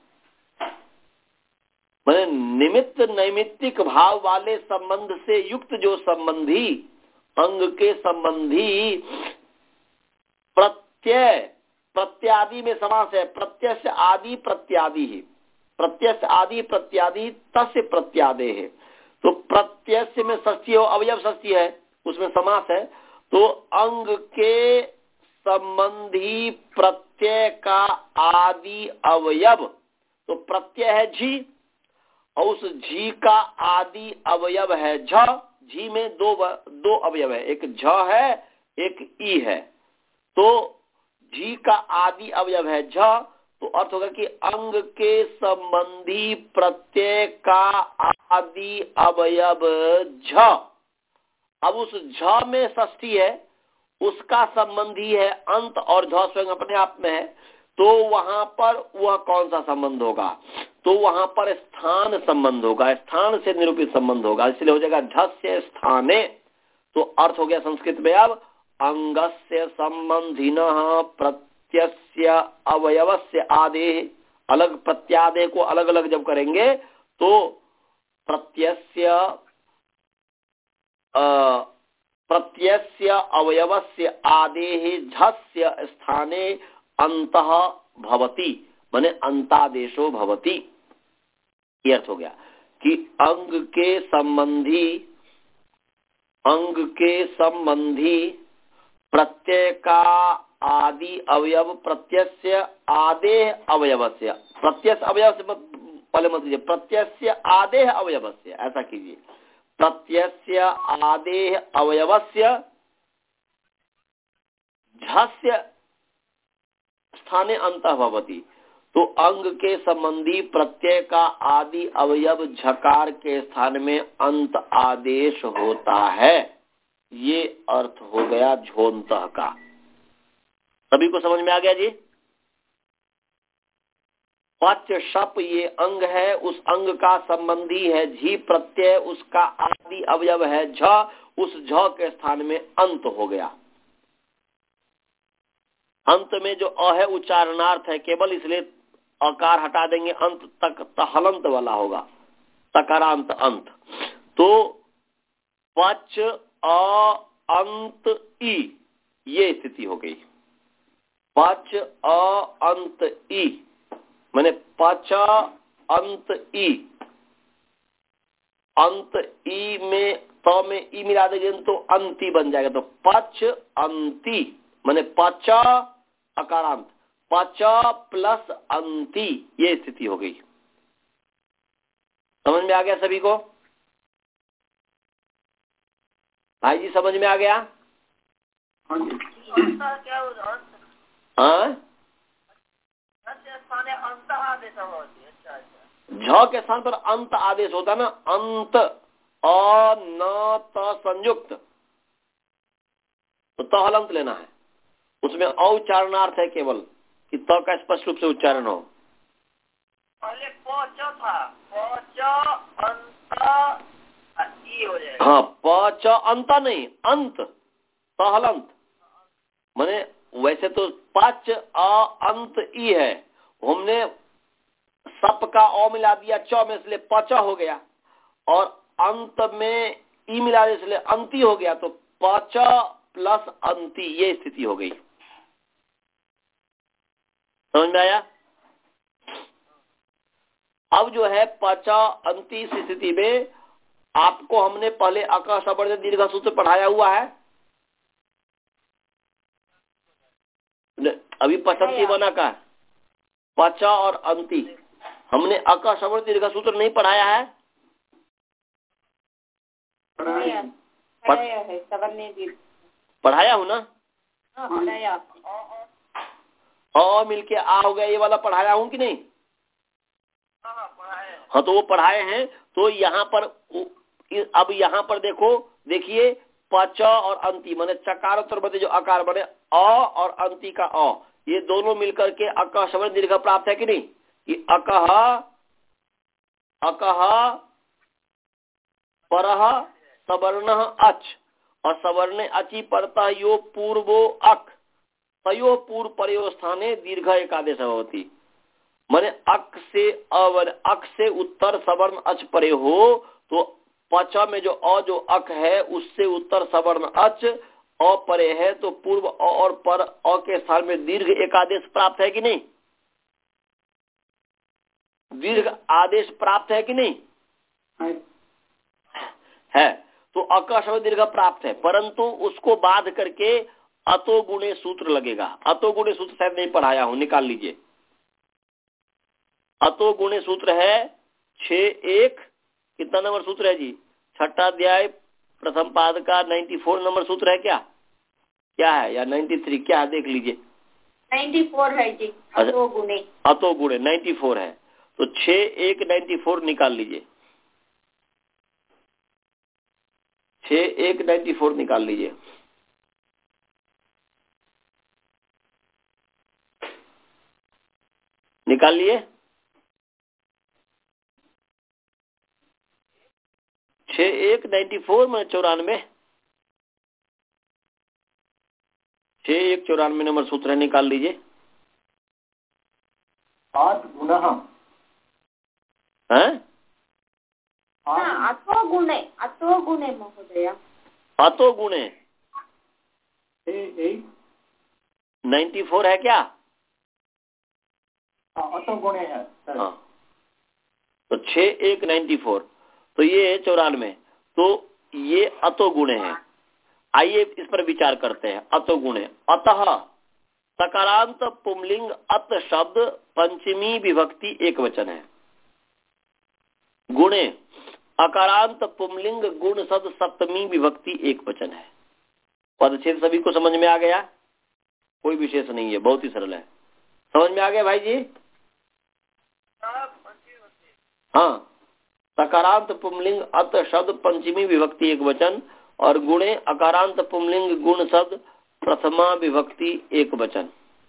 माने निमित्त नैमित्तिक भाव वाले संबंध से युक्त जो संबंधी, अंग के संबंधी प्रत्यय प्रत्यादि में समास है, प्रत्यय से आदि प्रत्यादि ही, प्रत्यय से आदि प्रत्यादि तस्य प्रत्यादे है। तो प्रत्यय से में षष्ठी हो, अवयव षष्ठी है, उसमें समास है। तो अंग के संबंधी प्रत्यय का आदि अवयव, तो प्रत्यय है झी और उस झी का आदि अवयव है झ। झी में दो दो अवयव है, एक झ है एक ई है। तो झी का आदि अवयव है झ, तो अर्थ होगा कि अंग के संबंधी प्रत्यय का आदि अवयव झ। अब उस झ में षष्ठी है, उसका संबंधी है अंत और झ स्वयं अपने आप में है। तो वहां पर वह कौन सा संबंध होगा? तो वहां पर स्थान संबंध होगा, स्थान से निरूपित संबंध होगा, इसलिए हो जाएगा झस्य स्थाने। तो अर्थ हो गया संस्कृत में अब अंगस्य संबंधिनः प्रत्यस्य अवयवस्य आदेः। अलग प्रत्यादेह को अलग अलग जब करेंगे तो प्रत्यस्य प्रत्यस्य अवयवस्य आदेः झस्य स्थाने अंतः भवति, माने अंतादेशो भवति। ये अर्थ हो गया कि अंग के संबंधी अंग के संबंधी प्रत्यय का आदि अवयव प्रत्यस्य आदेह अवयवस्य, प्रत्यय अवयव से मत, पहले मत लीजिए, प्रत्यस्य आदेह अवयवस्य, ऐसा कीजिए, प्रत्यस्य आदेह अवयवस्य झस्य स्थाने अंतः भवति। तो अंग के संबंधी प्रत्यय का आदि अवयव झकार के स्थान में अंत आदेश होता है। ये अर्थ हो गया झोंतः का। सभी को समझ में आ गया जी? पच शप ये अंग है, उस अंग का संबंधी है झी प्रत्यय, उसका आदि अवयव है झ, उस झ के स्थान में अंत हो गया। अंत में जो अ है उच्चारणार्थ है केवल, इसलिए अकार हटा देंगे, अंत तक तहलंत वाला होगा, तकारांत अंत। तो पच अ अंत ई, ये स्थिति हो गई। पच अ अंत ई माने पच अंत ई, अंत ई में त में ई मिला देंगे तो अंती बन जाएगा। तो पच अंती माने पच अकारांत, पच प्लस अंती, ये स्थिति हो गई। समझ में आ गया सभी को? भाई जी समझ में आ गया? हाँ, झ के स्थान पर अंत आदेश होता है ना, अंत अ न त संयुक्त, तो तहलंत लेना है, उसमें औच्चारणार्थ है केवल कि त का स्पष्ट रूप से उच्चारण हो। पहले पच था, पच अंत ई हो जाएगा। हाँ, पच अंत नहीं, अंत तहलंत, माने वैसे तो पच अ अंत ई है, हमने सप का अ मिला दिया च में, इसलिए पच हो गया, और अंत में ई मिला दिया इसलिए अंती हो गया। तो पच प्लस अंती, ये स्थिति हो गई। समझ में आया? अब जो है पचा अंती इस स्थिति में आपको हमने पहले अका सवर्ण दीर्घ सूत्र पढ़ाया हुआ है, अभी पचंती बना का पचा और अंती, हमने अका सवर्ण दीर्घ सूत्र नहीं पढ़ाया है। पढ़ाया पढ़ाया है, सवर्ण दीर्घ पढ़ाया हूँ ना? हाँ, पढ़ाया। अ मिलके आ हो गया, ये वाला पढ़ाया हूँ कि नहीं? हाँ, तो वो पढ़ाए हैं। तो यहाँ पर अब यहाँ पर देखो, देखिए पच और अंती माने चकार उत्तर बदे जो आकार बने अ और अंती का अ, ये दोनों मिलकर के अकह सवर्ण दीर्घ प्राप्त है कि नहीं? कि अकह अकह परह सवर्ण अच, और सवर्ण अचि परतः यो पूर्वो अक, तयो पूर्व परयो स्थाने दीर्घ एकादेश होती। माने अक से अवर अक से उत्तर सवर्ण अच परे हो, तो पच में जो अ जो अक है उससे उत्तर सवर्ण अच अ परे है, तो पूर्व अ और पर अ अ के स्थान में दीर्घ एक आदेश प्राप्त है कि नहीं? दीर्घ आदेश प्राप्त है कि नहीं? है। तो अ का शब्द दीर्घ प्राप्त है, परंतु उसको बाध करके अतो गुणे सूत्र लगेगा। अतो गुणे सूत्र शायद नहीं पढ़ाया हूं, निकाल लीजिए। अतो गुणे सूत्र है छ एक, कितना नंबर सूत्र है जी? छठा अध्याय प्रथम पाद का चौरानवे नंबर सूत्र है क्या? क्या है? या तिरानवे क्या है? देख लीजिए। चौरानवे है जी। अतो गुणे अतो गुणे चौरानवे है, तो छ एक चौरानवे निकाल लीजिए। छ एक चौरानवे निकाल लीजिए। निकाल लिए? छ एक चौरानवे में चौरानवे, छ एक चौरानवे नंबर सूत्र है, निकाल लीजिए। आठ गुणः हैं? अतो गुणे, अतो गुणे महोदय। अतो गुणे नाइन्टी चौरानवे है क्या? अतो गुणे है। हाँ, तो छ एक चौरानवे, तो ये चौरानवे, तो ये अतो गुणे है। आइए इस पर विचार करते हैं। अतो गुणे, अतः सकारांत पुंलिंग अत शब्द पंचमी विभक्ति एक वचन है। गुणे अकारांत पुंलिंग गुण शब्द सप्तमी विभक्ति एक वचन है। पदच्छेद सभी को समझ में आ गया? कोई विशेष नहीं है, बहुत ही सरल है। समझ में आ गया भाई जी? हाँ, सकारांत पुंलिंग अत शब्द पंचमी विभक्ति एक वचन और गुणे अकारांत पुंलिंग गुण शब्द प्रथमा विभक्ति एक वचन।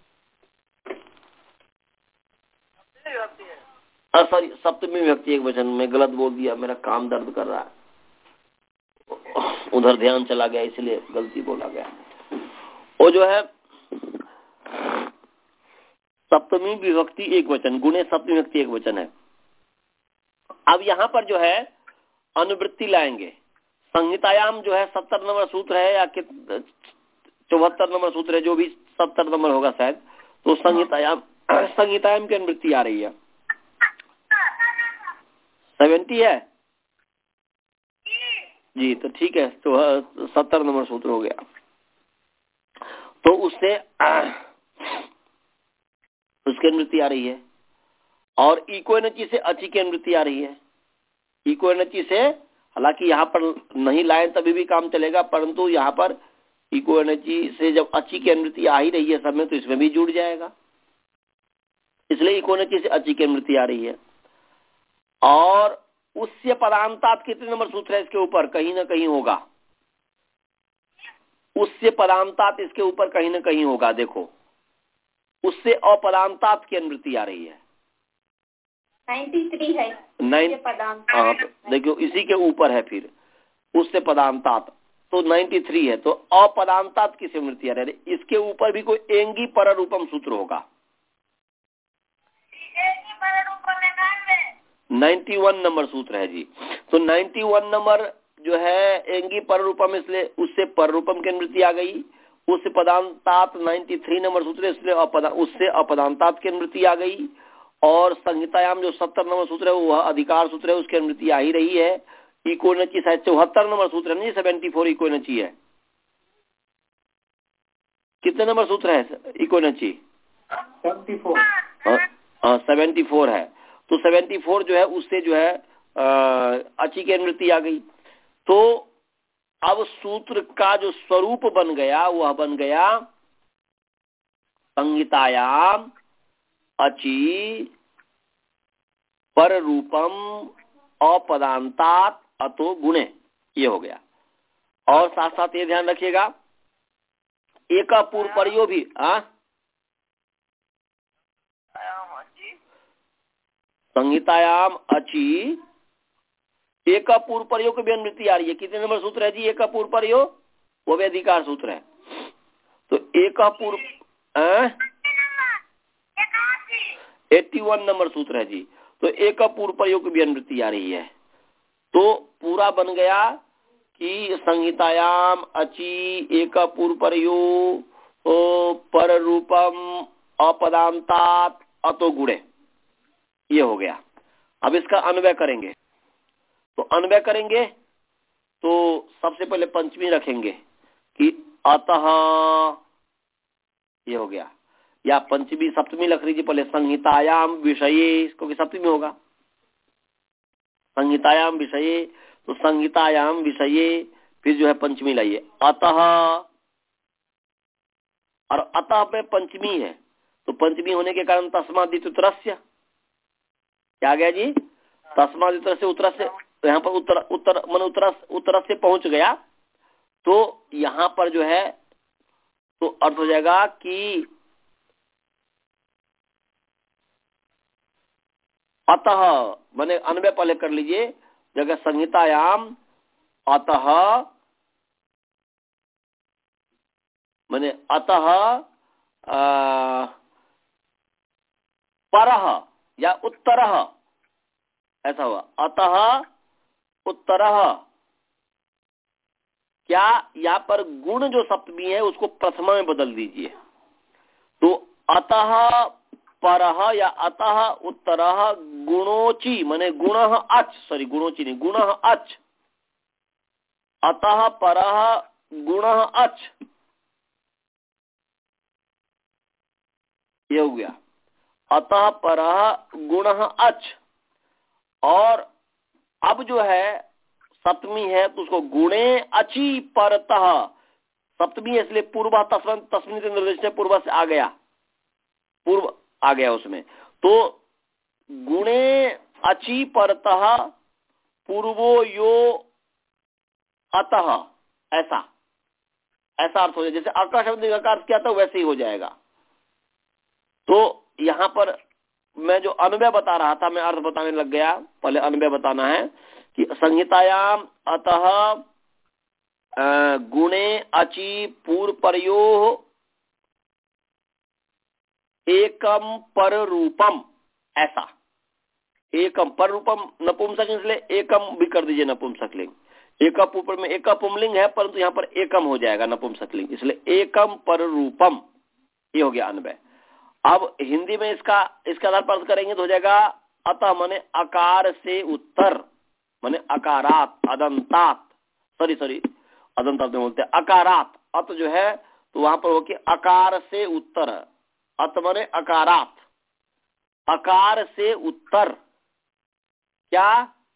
सॉरी, सप्तमी विभक्ति एक वचन। में गलत बोल दिया, मेरा काम दर्द कर रहा है, उधर ध्यान चला गया, इसलिए गलती बोला गया। वो जो है सप्तमी विभक्ति एक वचन, गुणे सप्तमी विभक्ति एक वचन है। अब यहाँ पर जो है अनुवृत्ति लाएंगे। संहितायाम जो है सत्तर नंबर सूत्र है या चौहत्तर नंबर सूत्र है, जो भी सत्तर नंबर होगा शायद, तो संहितायाम संहितायाम की अनुवृत्ति आ रही है। सेवेंटी है जी, तो ठीक है, तो सत्तर नंबर सूत्र हो गया। तो उससे उसकी अनुवृत्ति आ रही है और इको एनर्जी से अची की अनुवृत्ति आ रही है। इको एनर्जी से, हालांकि यहाँ पर नहीं लाए तभी भी काम चलेगा, परंतु यहाँ पर इको एनर्जी से जब अची की अनुवृत्ति आ ही रही है सब में, तो इसमें भी जुड़ जाएगा, इसलिए इको एनर्जी से अची की अनुवृत्ति आ रही है। और उससे पदांतात कितने नंबर सूत्र है इसके ऊपर? कहीं ना कहीं होगा। उससे पदांतात इसके ऊपर कहीं ना कहीं होगा। देखो, उससे अपदांतात की अनुवृत्ति आ रही है। तिरानवे है नाइन हाँ, तो देखो इसी के ऊपर है फिर उससे पदांतात, तो तिरानवे है। तो अपदांतात की अनुवृत्ति आ रही है। इसके ऊपर भी कोई एंगी पर रूपम सूत्र होगा। इक्यानवे नंबर सूत्र है जी। तो इक्यानवे नंबर जो है एंगी पर रूपम, इसलिए उससे पर रूपम की अनुवृत्ति आ गई। उससे पदांतात तिरानवे नंबर सूत्र है, इसलिए अपदा, उससे अपदांतात की अनुवृत्ति आ गई। और संहितायाम जो सत्तर नंबर सूत्र है वह अधिकार सूत्र है, उसकी अनुवृत्ति आ ही रही है। इको एनर्जी शायद चौहत्तर नंबर सूत्र है, नहीं सेवेंटी फोर इको एनर्जी है। कितने नंबर सूत्र है इको एनर्जी? Seventy four. हाँ, सेवेंटी फोर है। तो सेवेंटी फोर जो है उससे जो है अची की अनुवृत्ति आ गई। तो अब सूत्र का जो स्वरूप बन गया वह बन गया संहितायाम अची पर रूपम अपदांतात अतो गुणे, ये हो गया। और साथ साथ ये ध्यान रखिएगा एक पूर्व परियो भी आ? संहितायाम अची एक पूर्व प्रयोग की भी अनुवृत्ति आ रही है। कितने नंबर सूत्र है जी एक पूर्व प्रयोग? वो भी अधिकार सूत्र है। तो एक पूर्व इक्यासी नंबर सूत्र है जी। तो एक पूर्व प्रयोग की भी अनुवृत्ति आ रही है। तो पूरा बन गया कि संहितायाम अची एक पूर्व प्रयोग ओ पर रूपम अपदांतात अतो गुणे, ये हो गया। अब इसका अन्वय करेंगे, तो अन्वय करेंगे तो सबसे पहले पंचमी रखेंगे कि अतः, ये हो गया। या पंचमी सप्तमी लख लीजिए पहले, संहितायाम विषये, इसको भी सप्तमी होगा, संहितायाम विषये, तो संहितायाम विषये, फिर जो है पंचमी लाइए अतः, और अतः पे पंचमी है, तो पंचमी होने के कारण तस्मादित उत्तरस्य, क्या आ गया जी, तस्मादित उत्तर से उत्तर से, तो यहाँ पर उत्तर उत्तर मन उत्तर उत्तर से पहुंच गया, तो यहाँ पर जो है तो अर्थ हो जाएगा कि अतः, माने अन्वय पहले कर लीजिए, जगह संहितायाम अतः, माने अतः परः या उत्तरः, ऐसा हुआ, अतः उत्तरः। क्या यहाँ पर गुण जो सप्तमी है उसको प्रथमा में बदल दीजिए, तो अतः परः या अतः उत्तरः गुणोची, माने गुणः अच, सॉरी गुणोची नहीं, गुणः अच, अतः परः गुणः अच, ये हो गया, अतः परः गुणः अच। और अब जो है सप्तमी है तो उसको गुणे अचि परतः, सप्तमी है इसलिए पूर्व तस्मिन तस्मिन से निर्देश है, पूर्व से आ गया, पूर्व आ गया उसमें, तो गुणे अचि परतः पूर्वो यो अतः, ऐसा ऐसा अर्थ हो जाए, जैसे अकार शब्द का अर्थ क्या था वैसे ही हो जाएगा। तो यहाँ पर मैं जो अन्वय बता रहा था, मैं अर्थ बताने लग गया, पहले अन्वय बताना है कि संहितायाम अतः गुणे अचि पूर्व परयो एकम पर रूपम, ऐसा एकम पर रूपम नपुंसक, इसलिए एकम भी कर दीजिए नपुंसकलिंग, एकप ऊपर में एक पुंलिंग है परंतु यहाँ पर एकम हो जाएगा नपुंसकलिंग, इसलिए एकम पर रूपम, ये हो गया अन्वय। अब हिंदी में इसका इसका आधार पर करेंगे तो हो जाएगा अतः, माने अकार से उत्तर, माने अकारात अदंतात, सॉरी सॉरी अदंतात में बोलते हैं अकारात, अत जो है तो वहां पर हो कि अकार से उत्तर, अत माने अकारात, अकार से उत्तर, क्या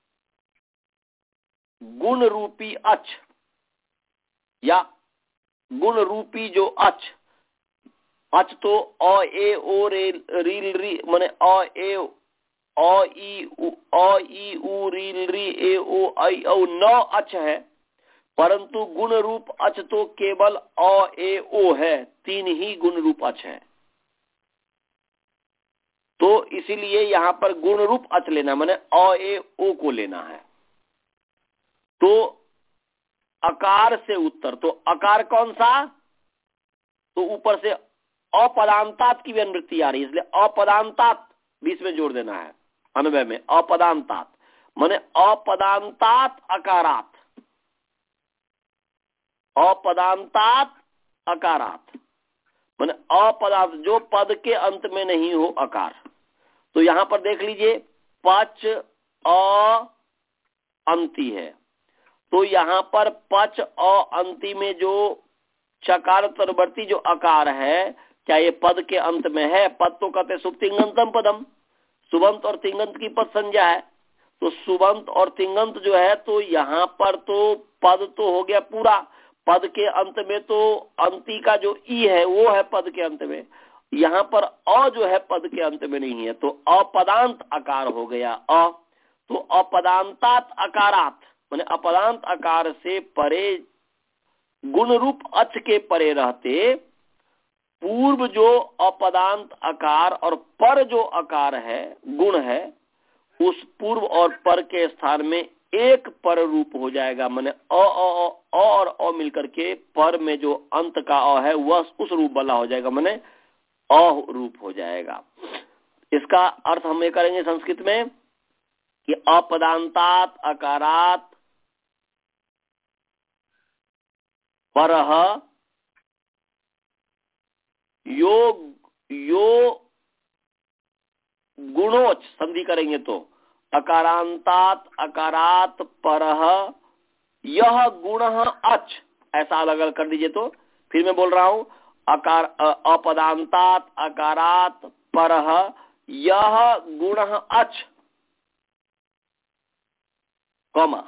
गुण रूपी अच, या गुण रूपी जो अच, अच तो अ ए ओ रे रील री, माने अ ए अ ई उ अ ई उ रील री ए ओ आई औ न अच है, परंतु गुण रूप अच तो केवल अ ए ओ है, तीन ही गुण रूप अच है, तो इसीलिए यहाँ पर गुण रूप अच लेना, माने अ ए ओ को लेना है। तो अकार से उत्तर, तो अकार कौन सा, तो ऊपर से अपदांतात की भी अनुवृत्ति आ रही है, इसलिए अपदांतात बीच में जोड़ देना है अन्वय में, अपदांतात माने अपदांतात अकारात, अपदांतात अकारात माने अपदांत जो पद के अंत में नहीं हो अकार। तो यहां पर देख लीजिए पच अ अंति है, तो यहाँ पर पच अ अंति में जो चकार तरवर्ती जो अकार है, क्या ये पद के अंत में है? पद तो कहते शुभ तिंगंतम पदम, सुबंत और तिंगंत की पद संज्ञा है, तो सुबंत और तिंगंत जो है तो यहाँ पर तो पद तो हो गया पूरा, पद के अंत में तो अंति का जो ई है वो है पद के अंत में, यहाँ पर अ जो है पद के अंत में नहीं है, तो अपदांत आकार हो गया अ, तो अपदांतात अकारात माने अपदांत आकार से परे गुण रूप अच के परे रहते पूर्व जो अपदांत आकार और पर जो आकार है गुण है, उस पूर्व और पर के स्थान में एक पर रूप हो जाएगा, माने अ अ अ और अ मिलकर के पर में जो अंत का अ है वह उस रूप वाला हो जाएगा, माने अ रूप हो जाएगा। इसका अर्थ हम ये करेंगे संस्कृत में कि अपदांतात अकारात परह यो यो गुणोच संधि करेंगे तो अकारांतात अकारात परह यह गुण अच, ऐसा अलग अलग कर दीजिए। तो फिर मैं बोल रहा हूं अकार अपदांतात अकारात परह यह गुण अच कॉमा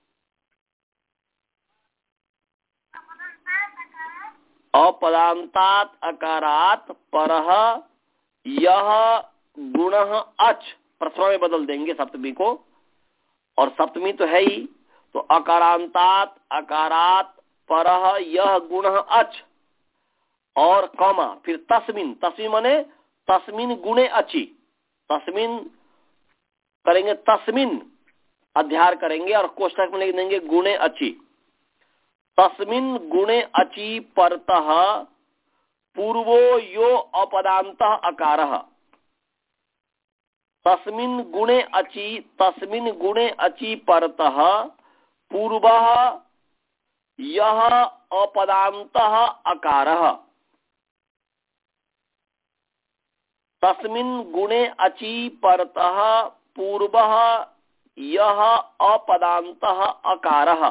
अपदांतात अकारात परह यह गुण अच, प्रथमा में बदल देंगे सप्तमी को, और सप्तमी तो है ही, तो अकारांतात अकारात परह यह गुण अच और कॉमा फिर तस्मिन, तस्मिन माने तस्मिन गुणे अचि, तस्मिन करेंगे, तस्मिन अध्यार करेंगे और कोष्ठक में लिख देंगे गुणे अचि। तस्मिन गुणे अचि परतः पूर्वो यो अपदान्तः अकारः, तस्मिन गुणे अचि तस्मिन गुणे अचि परतः पूर्वः यह अपदान्तः अकारः, तस्मिन गुणे अचि परतः पूर्वः यह अपदान्तः अकारः।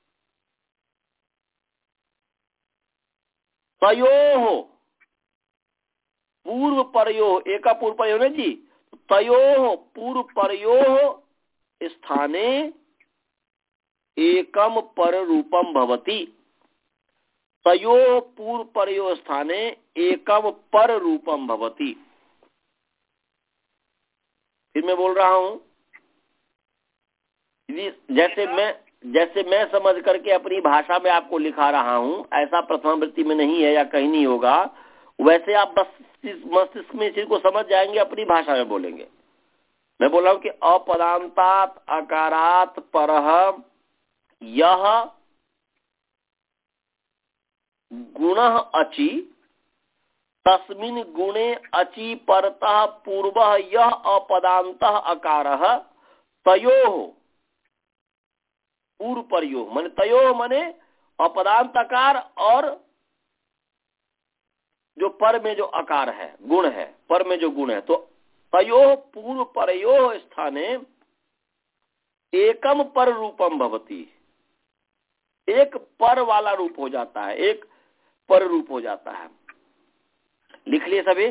तयोः पूर्व परयोः, एक पूर्व परयोः जी, तयोः पूर्व परयोः स्थाने एकम पर रूपम भवति, तयोः पूर्व परयोः स्थाने एकम पर रूपम भवति। फिर मैं बोल रहा हूं, जैसे मैं जैसे मैं समझ करके अपनी भाषा में आपको लिखा रहा हूं, ऐसा प्रथमा वृत्ति में नहीं है या कहीं नहीं होगा, वैसे आप बस मस्तिष्क में इसी को समझ जाएंगे, अपनी भाषा में बोलेंगे। मैं बोल रहा हूं कि अपदांतात अकारात परह यह गुणः अचि तस्मिन गुणे अचि परतः पूर्वः यह अपदान्तः अकारः तयोः पूर्व परयोः, माने तयोः माने अपदांत अकार और जो पर में जो अकार है गुण है, पर में जो गुण है, तो तयोः पूर्व परयोः स्थाने एकम पर रूपम भवति, एक पर वाला रूप हो जाता है, एक पर रूप हो जाता है। लिख लिए सभी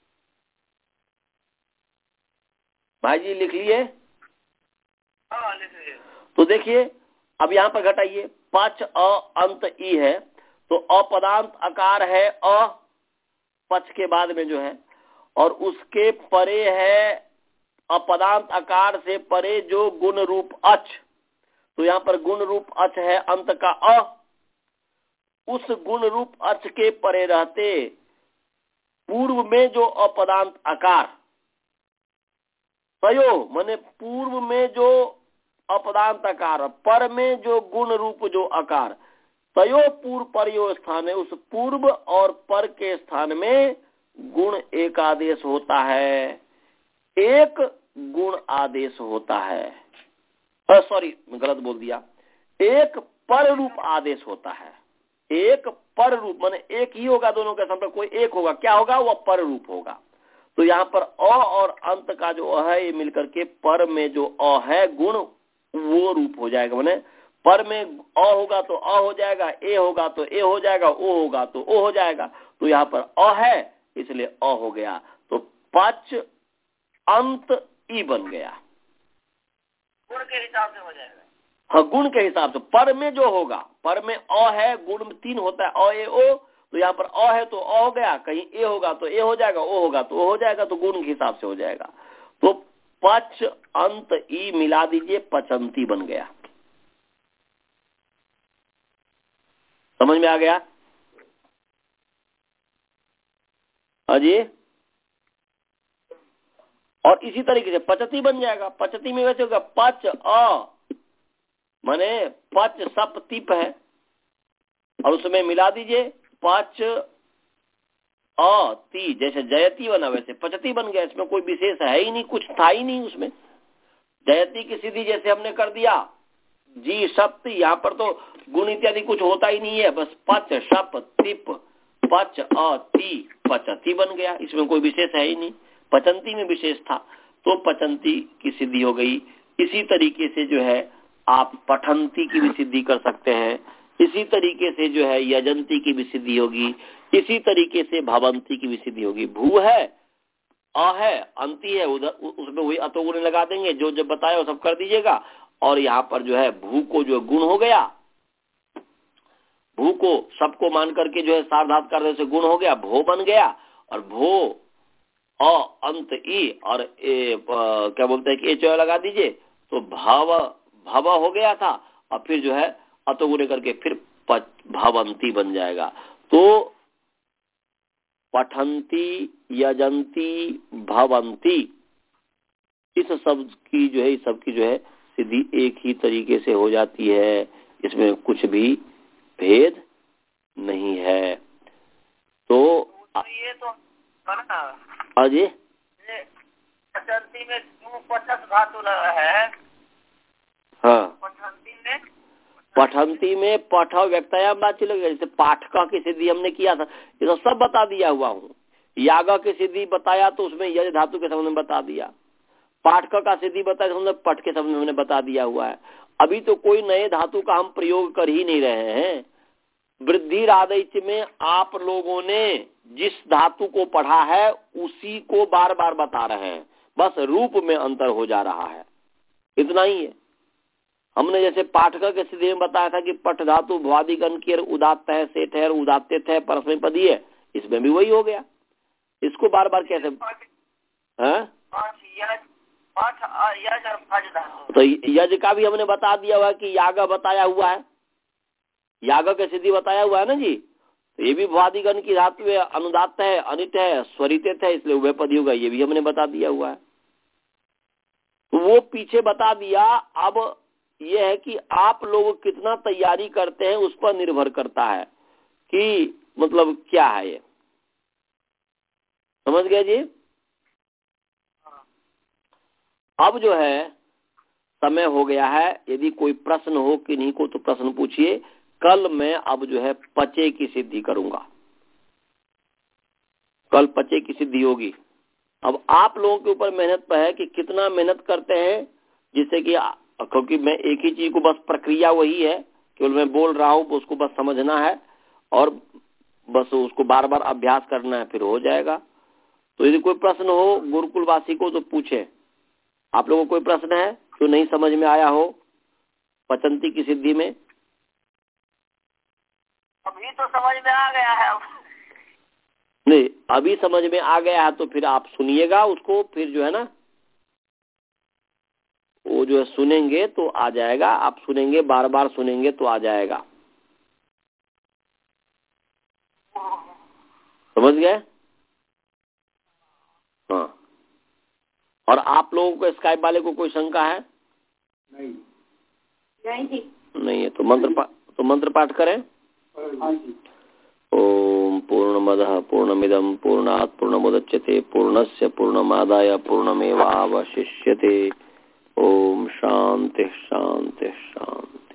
भाई जी, लिख लिए? हाँ लिख लिए। तो देखिए अब यहां पर घटाइए, पच अ अंत ई है, तो अपदांत अकार है अ पच के बाद में जो है, और उसके परे है अपदांत आकार से परे जो गुण रूप अच, तो यहाँ पर गुण रूप अच है अंत का अ, उस गुण रूप अच के परे रहते पूर्व में जो अपदांत आकार, तयो माने पूर्व में जो अपदांत आकार, पर में जो गुण रूप जो आकार, तयो पूर्व परयो स्थान है, उस पूर्व और पर के स्थान में गुण एक आदेश होता है, एक गुण आदेश होता है, सॉरी गलत बोल दिया, एक पर रूप आदेश होता है। एक पर रूप माने एक ही होगा, दोनों के सामने कोई एक होगा, क्या होगा, वह पर रूप होगा। तो यहाँ पर अ और अंत का जो अ है, ये मिलकर के पर में जो अ है गुण, वो रूप हो जाएगा। माने पर में अ होगा तो अ हो जाएगा, ए होगा तो ए हो जाएगा, ओ होगा तो ओ हो जाएगा। तो यहाँ पर अ है इसलिए अ हो गया, तो पच अंत ई बन गया, गुण के हिसाब से हो जाएगा। हाँ गुण के हिसाब से, पर में जो होगा, पर में अ है, गुण में तीन होता है अ ए ओ, तो यहाँ पर अ है तो अ हो गया, कहीं ए होगा तो ए हो जाएगा, ओ होगा तो ओ हो जाएगा, तो गुण के हिसाब से हो जाएगा। तो पच अंत ई मिला दीजिए, पचंती बन गया। समझ में आ गया अजी? और इसी तरीके से पचती बन जाएगा। पचती में वैसे होगा पच अ माने पच सप तिप है, और उसमें मिला दीजिए पच अ ती, जैसे जयती बना वैसे पचती बन गया। इसमें कोई विशेष है ही नहीं, कुछ था ही नहीं उसमें। जयती की सीधी जैसे हमने कर दिया जी सप्त, यहाँ पर तो गुण इत्यादि कुछ होता ही नहीं है, बस पच सप तिप पच अति पचती बन गया, इसमें कोई विशेष है ही नहीं, पचंती में विशेष था तो पचंती की सिद्धि हो गई। इसी तरीके से जो है आप पठंती की भी सिद्धि कर सकते हैं, इसी तरीके से जो है यजंती की भी सिद्धि होगी, इसी तरीके से भवंती की भी सिद्धि होगी। भू है, अ है, अंति है, उधर उसमें वही अतोगुण लगा देंगे, जो जब बताया वो सब कर दीजिएगा। और यहाँ पर जो है भू को जो गुण हो गया, भू को सबको मान करके जो है सार्वधातुक करने से गुण हो गया, भो बन गया। और भो अ अंत ई और ए, आ, क्या बोलते हैं कि ए चौया लगा दीजिए तो भव भव हो गया था, और फिर जो है अतोगुण करके फिर भवंती बन जाएगा। तो पठंती, यजंती, भवंती, इस शब्द की जो है इस सब की जो है सिद्धि एक ही तरीके से हो जाती है, इसमें कुछ भी भेद नहीं है। तो, तो ये तो अजय पचंती में क्यों पचस धातु लगा है? हाँ, पठंती में पठंती में पठ व्यक्तायाम बात चल गया। जैसे पाठका की सिद्धि हमने किया था, ये तो सब बता दिया हुआ हूँ। यागा की सिद्धि बताया तो उसमें यज धातु के संबंध में बता दिया, पाठका का सिद्धि बताया तो हमने पठ के संबंध में हमने बता दिया हुआ है। अभी तो कोई नए धातु का हम प्रयोग कर ही नहीं रहे हैं। वृद्धि रादैच में आप लोगों ने जिस धातु को पढ़ा है उसी को बार बार बता रहे हैं, बस रूप में अंतर हो जा रहा है, इतना ही है। हमने जैसे पाठका के सिद्धि में बताया था कि पठ धातु भवादिगण की उदात्त है, सेठ है, उदात्त है, परस्मैपदी है, इसमें भी वही हो गया। इसको बार बार कैसे है? तो यज का भी हमने बता दिया हुआ है कि याग बताया हुआ है, याग के सिद्धि बताया हुआ है ना जी। तो ये भी भवादिगण की धातु है, अनुदात्त है, अनिट है, स्वरित है, इसलिए उभयपदी होगा, ये भी हमने बता दिया हुआ है। तो वो पीछे बता दिया। अब ये है कि आप लोग कितना तैयारी करते हैं उस पर निर्भर करता है कि मतलब क्या है ये, समझ गए जी। अब जो है समय हो गया है, यदि कोई प्रश्न हो किन्हीं को तो प्रश्न पूछिए। कल मैं अब जो है पचे की सिद्धि करूंगा, कल पचे की सिद्धि होगी। अब आप लोगों के ऊपर मेहनत पर है कि कितना मेहनत करते हैं, जिससे कि क्योंकि मैं एक ही चीज को बस प्रक्रिया वही है, केवल मैं बोल रहा हूं उसको बस समझना है और बस उसको बार बार अभ्यास करना है, फिर हो जाएगा। तो यदि कोई प्रश्न हो गुरुकुलवासी को तो पूछे। आप लोगों को कोई प्रश्न है जो नहीं समझ में आया हो पचंती की सिद्धि में? अभी तो समझ में आ गया है। नहीं, अभी समझ में आ गया है तो फिर आप सुनिएगा उसको, फिर जो है ना वो जो है सुनेंगे तो आ जाएगा। आप सुनेंगे, बार बार सुनेंगे तो आ जाएगा, समझ गए? हाँ। और आप लोगों को स्काइप वाले को कोई शंका है? नहीं नहीं नहीं है तो मंत्र पा, तो मंत्र पाठ करें। ओम पूर्णमदः पूर्णमिदं पूर्णात् पूर्णमुदच्यते पूर्णस्य पूर्णमादाय पूर्णमेवावशिष्यते। ओम शांति शांति शांति।